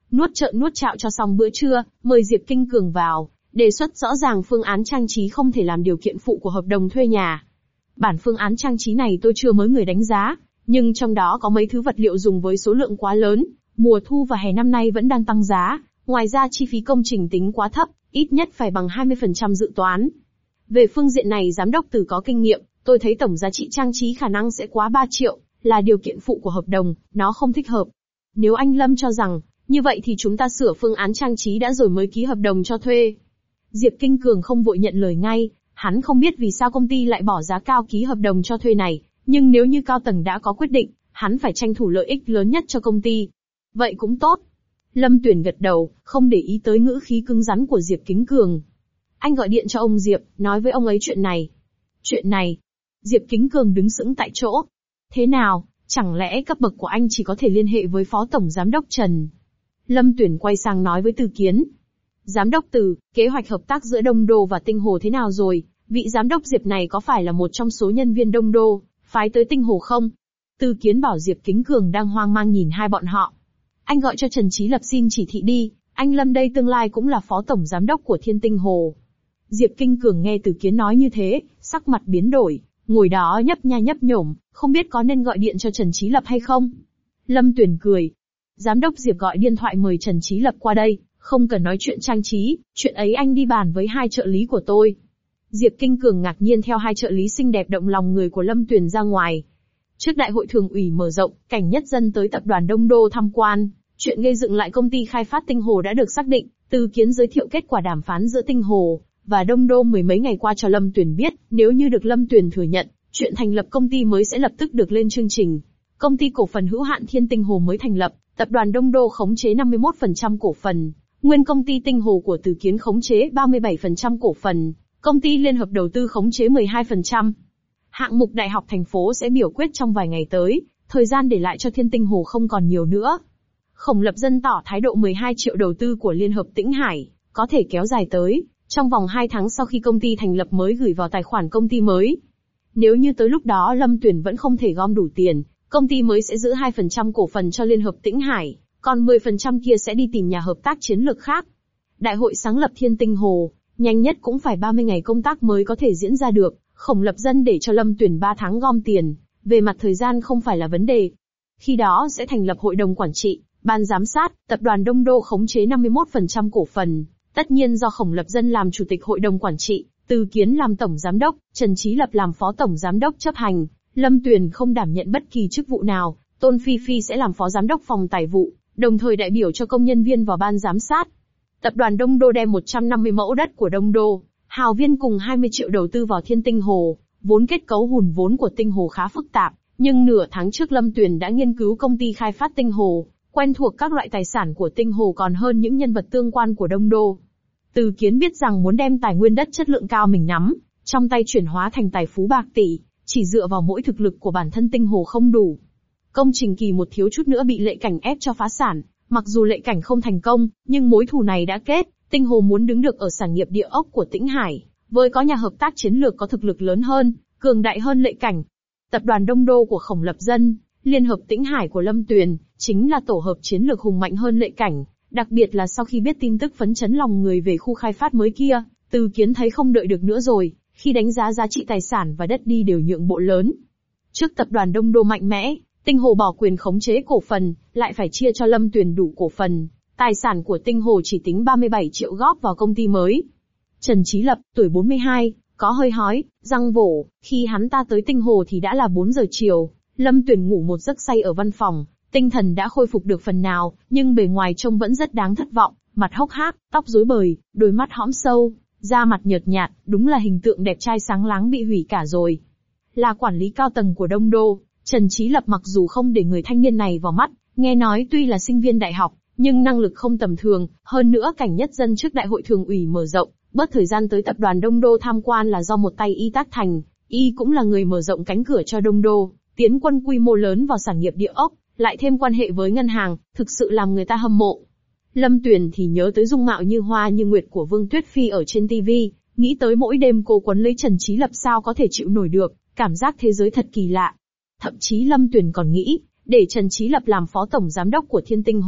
nuốt trợn nuốt chạo cho xong bữa trưa, mời Diệp Kinh Cường vào, đề xuất rõ ràng phương án trang trí không thể làm điều kiện phụ của hợp đồng thuê nhà. Bản phương án trang trí này tôi chưa mới người đánh giá, nhưng trong đó có mấy thứ vật liệu dùng với số lượng quá lớn, mùa thu và hè năm nay vẫn đang tăng giá, ngoài ra chi phí công trình tính quá thấp, ít nhất phải bằng hai mươi phần trăm dự toán. Về phương diện này giám đốc Từ có kinh nghiệm, tôi thấy tổng giá trị trang trí khả năng sẽ quá ba triệu, là điều kiện phụ của hợp đồng, nó không thích hợp. Nếu anh Lâm cho rằng, như vậy thì chúng ta sửa phương án trang trí đã rồi mới ký hợp đồng cho thuê. Diệp Kinh Cường không vội nhận lời ngay, hắn không biết vì sao công ty lại bỏ giá cao ký hợp đồng cho thuê này, nhưng nếu như cao tầng đã có quyết định, hắn phải tranh thủ lợi ích lớn nhất cho công ty. Vậy cũng tốt. Lâm Tuyển gật đầu, không để ý tới ngữ khí cứng rắn của Diệp Kinh Cường. Anh gọi điện cho ông Diệp, nói với ông ấy chuyện này. Chuyện này? Diệp Kinh Cường đứng sững tại chỗ. Thế nào, chẳng lẽ cấp bậc của anh chỉ có thể liên hệ với Phó Tổng Giám đốc Trần? Lâm Tuyển quay sang nói với Từ Kiến. Giám đốc Từ, kế hoạch hợp tác giữa Đông Đô và Tinh Hồ thế nào rồi? Vị giám đốc Diệp này có phải là một trong số nhân viên Đông Đô, phái tới Tinh Hồ không? Từ Kiến bảo Diệp Kính Cường đang hoang mang nhìn hai bọn họ. Anh gọi cho Trần Chí Lập xin chỉ thị đi, anh Lâm đây tương lai cũng là Phó Tổng Giám đốc của Thiên Tinh Hồ. Diệp Kinh Cường nghe Từ Kiến nói như thế, sắc mặt biến đổi, ngồi đó nhấp nha nhấp nhổm, không biết có nên gọi điện cho Trần Chí Lập hay không. Lâm Tuyển cười. Giám đốc Diệp gọi điện thoại mời Trần Chí Lập qua đây, không cần nói chuyện trang trí, chuyện ấy anh đi bàn với hai trợ lý của tôi. Diệp Kinh Cường ngạc nhiên theo hai trợ lý xinh đẹp động lòng người của Lâm Tuyển ra ngoài. Trước đại hội thường ủy mở rộng, Cảnh Nhất Dân tới tập đoàn Đông Đô tham quan, chuyện gây dựng lại công ty khai phát Tinh Hồ đã được xác định, Từ Kiến giới thiệu kết quả đàm phán giữa Tinh Hồ và Đông Đô mười mấy ngày qua cho Lâm Tuyển biết, nếu như được Lâm Tuyển thừa nhận, chuyện thành lập công ty mới sẽ lập tức được lên chương trình. Công ty cổ phần hữu hạn Thiên Tinh Hồ mới thành lập, tập đoàn Đông Đô khống chế năm mươi mốt phần trăm cổ phần, nguyên công ty Tinh Hồ của Từ Kiến khống chế ba mươi bảy phần trăm cổ phần, công ty liên hợp đầu tư khống chế mười hai phần trăm. Hạng mục đại học thành phố sẽ biểu quyết trong vài ngày tới, thời gian để lại cho Thiên Tinh Hồ không còn nhiều nữa. Khổng Lập Dân tỏ thái độ mười hai triệu đầu tư của Liên hợp Tĩnh Hải, có thể kéo dài tới, trong vòng hai tháng sau khi công ty thành lập mới gửi vào tài khoản công ty mới. Nếu như tới lúc đó Lâm Tuyển vẫn không thể gom đủ tiền, công ty mới sẽ giữ hai phần trăm cổ phần cho Liên hợp Tĩnh Hải, còn mười phần trăm kia sẽ đi tìm nhà hợp tác chiến lược khác. Đại hội sáng lập Thiên Tinh Hồ, nhanh nhất cũng phải ba mươi ngày công tác mới có thể diễn ra được, Khổng Lập Dân để cho Lâm Tuyển ba tháng gom tiền, về mặt thời gian không phải là vấn đề. Khi đó sẽ thành lập hội đồng quản trị, ban giám sát, tập đoàn Đông Đô khống chế năm mươi mốt phần trăm cổ phần, tất nhiên do Khổng Lập Dân làm chủ tịch hội đồng quản trị, Từ Kiến làm tổng giám đốc, Trần Chí Lập làm phó tổng giám đốc chấp hành, Lâm Tuyển không đảm nhận bất kỳ chức vụ nào, Tôn Phi Phi sẽ làm phó giám đốc phòng tài vụ, đồng thời đại biểu cho công nhân viên vào ban giám sát. Tập đoàn Đông Đô đem một trăm năm mươi mẫu đất của Đông Đô, Hào Viên cùng hai mươi triệu đầu tư vào Thiên Tinh Hồ, vốn kết cấu hùn vốn của Tinh Hồ khá phức tạp, nhưng nửa tháng trước Lâm Tuyển đã nghiên cứu công ty khai phát Tinh Hồ, quen thuộc các loại tài sản của Tinh Hồ còn hơn những nhân vật tương quan của Đông Đô. Từ Kiến biết rằng muốn đem tài nguyên đất chất lượng cao mình nắm, trong tay chuyển hóa thành tài phú bạc tỷ, chỉ dựa vào mỗi thực lực của bản thân Tinh Hồ không đủ. Công trình kỳ một thiếu chút nữa bị Lệ Cảnh ép cho phá sản, mặc dù Lệ Cảnh không thành công, nhưng mối thù này đã kết, Tinh Hồ muốn đứng được ở sản nghiệp địa ốc của Tĩnh Hải, với có nhà hợp tác chiến lược có thực lực lớn hơn, cường đại hơn Lệ Cảnh. Tập đoàn Đông Đô của Khổng Lập Dân, Liên hợp Tĩnh Hải của Lâm Tuyền, chính là tổ hợp chiến lược hùng mạnh hơn Lệ Cảnh, đặc biệt là sau khi biết tin tức phấn chấn lòng người về khu khai phát mới kia, Từ Kiến thấy không đợi được nữa rồi, khi đánh giá giá trị tài sản và đất đi đều nhượng bộ lớn. Trước tập đoàn Đông Đô mạnh mẽ, Tinh Hồ bỏ quyền khống chế cổ phần, lại phải chia cho Lâm Tuyền đủ cổ phần, tài sản của Tinh Hồ chỉ tính ba mươi bảy triệu góp vào công ty mới. Trần Chí Lập, tuổi bốn mươi hai, có hơi hói, răng vỗ, khi hắn ta tới Tinh Hồ thì đã là bốn giờ chiều, Lâm Tuyền ngủ một giấc say ở văn phòng, tinh thần đã khôi phục được phần nào, nhưng bề ngoài trông vẫn rất đáng thất vọng, mặt hốc hác, tóc rối bời, đôi mắt hõm sâu, da mặt nhợt nhạt, đúng là hình tượng đẹp trai sáng láng bị hủy cả rồi. Là quản lý cao tầng của Đông Đô, Trần Chí Lập mặc dù không để người thanh niên này vào mắt, nghe nói tuy là sinh viên đại học, nhưng năng lực không tầm thường, hơn nữa Cảnh Nhất Dân trước đại hội thường ủy mở rộng, bớt thời gian tới tập đoàn Đông Đô tham quan là do một tay y tác thành, y cũng là người mở rộng cánh cửa cho Đông Đô, tiến quân quy mô lớn vào sản nghiệp địa ốc, lại thêm quan hệ với ngân hàng, thực sự làm người ta hâm mộ. Lâm Tuyền thì nhớ tới dung mạo như hoa như nguyệt của Vương Tuyết Phi ở trên ti vi, nghĩ tới mỗi đêm cô quấn lấy Trần Chí Lập sao có thể chịu nổi được, cảm giác thế giới thật kỳ lạ. Thậm chí Lâm Tuyền còn nghĩ, để Trần Chí Lập làm phó tổng giám đốc của Thiên Tinh Hồ,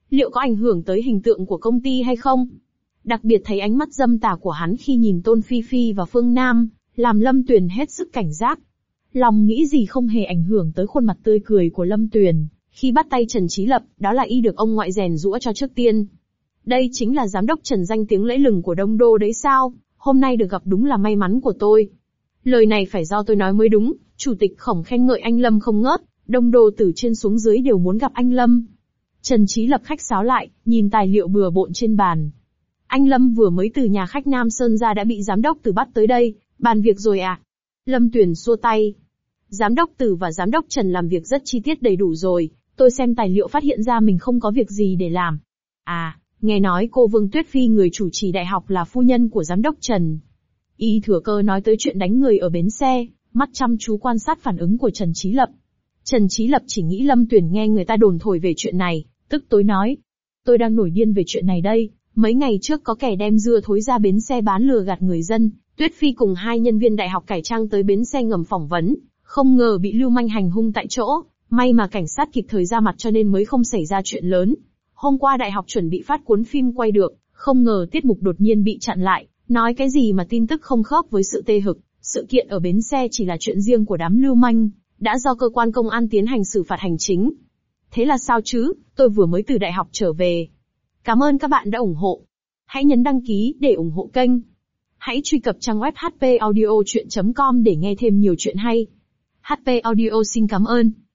liệu có ảnh hưởng tới hình tượng của công ty hay không? Đặc biệt thấy ánh mắt dâm tà của hắn khi nhìn Tôn Phi Phi và Phương Nam, làm Lâm Tuyền hết sức cảnh giác. Lòng nghĩ gì không hề ảnh hưởng tới khuôn mặt tươi cười của Lâm Tuyền, khi bắt tay Trần Chí Lập, đó là y được ông ngoại rèn giũa cho trước tiên. Đây chính là giám đốc Trần danh tiếng lẫy lừng của Đông Đô đấy sao, hôm nay được gặp đúng là may mắn của tôi. Lời này phải do tôi nói mới đúng, Chủ tịch Khổng khen ngợi anh Lâm không ngớt, Đông Đô từ trên xuống dưới đều muốn gặp anh Lâm. Trần Chí Lập khách sáo lại, nhìn tài liệu bừa bộn trên bàn. Anh Lâm vừa mới từ nhà khách Nam Sơn ra đã bị giám đốc Từ bắt tới đây, bàn việc rồi à? Lâm Tuyền xua tay. Giám đốc Từ và giám đốc Trần làm việc rất chi tiết đầy đủ rồi, tôi xem tài liệu phát hiện ra mình không có việc gì để làm. À, nghe nói cô Vương Tuyết Phi người chủ trì đại học là phu nhân của giám đốc Trần. Y thừa cơ nói tới chuyện đánh người ở bến xe, mắt chăm chú quan sát phản ứng của Trần Chí Lập. Trần Chí Lập chỉ nghĩ Lâm Tuyền nghe người ta đồn thổi về chuyện này, tức tối nói. Tôi đang nổi điên về chuyện này đây, mấy ngày trước có kẻ đem dưa thối ra bến xe bán lừa gạt người dân, Tuyết Phi cùng hai nhân viên đại học cải trang tới bến xe ngầm phỏng vấn, không ngờ bị lưu manh hành hung tại chỗ, may mà cảnh sát kịp thời ra mặt cho nên mới không xảy ra chuyện lớn. Hôm qua đại học chuẩn bị phát cuốn phim quay được, không ngờ tiết mục đột nhiên bị chặn lại, nói cái gì mà tin tức không khớp với sự tê hực, sự kiện ở bến xe chỉ là chuyện riêng của đám lưu manh, đã do cơ quan công an tiến hành xử phạt hành chính. Thế là sao chứ, tôi vừa mới từ đại học trở về. Cảm ơn các bạn đã ủng hộ. Hãy nhấn đăng ký để ủng hộ kênh. Hãy truy cập trang web h p audio chuyện chấm com để nghe thêm nhiều chuyện hay. hát pê Audio xin cảm ơn.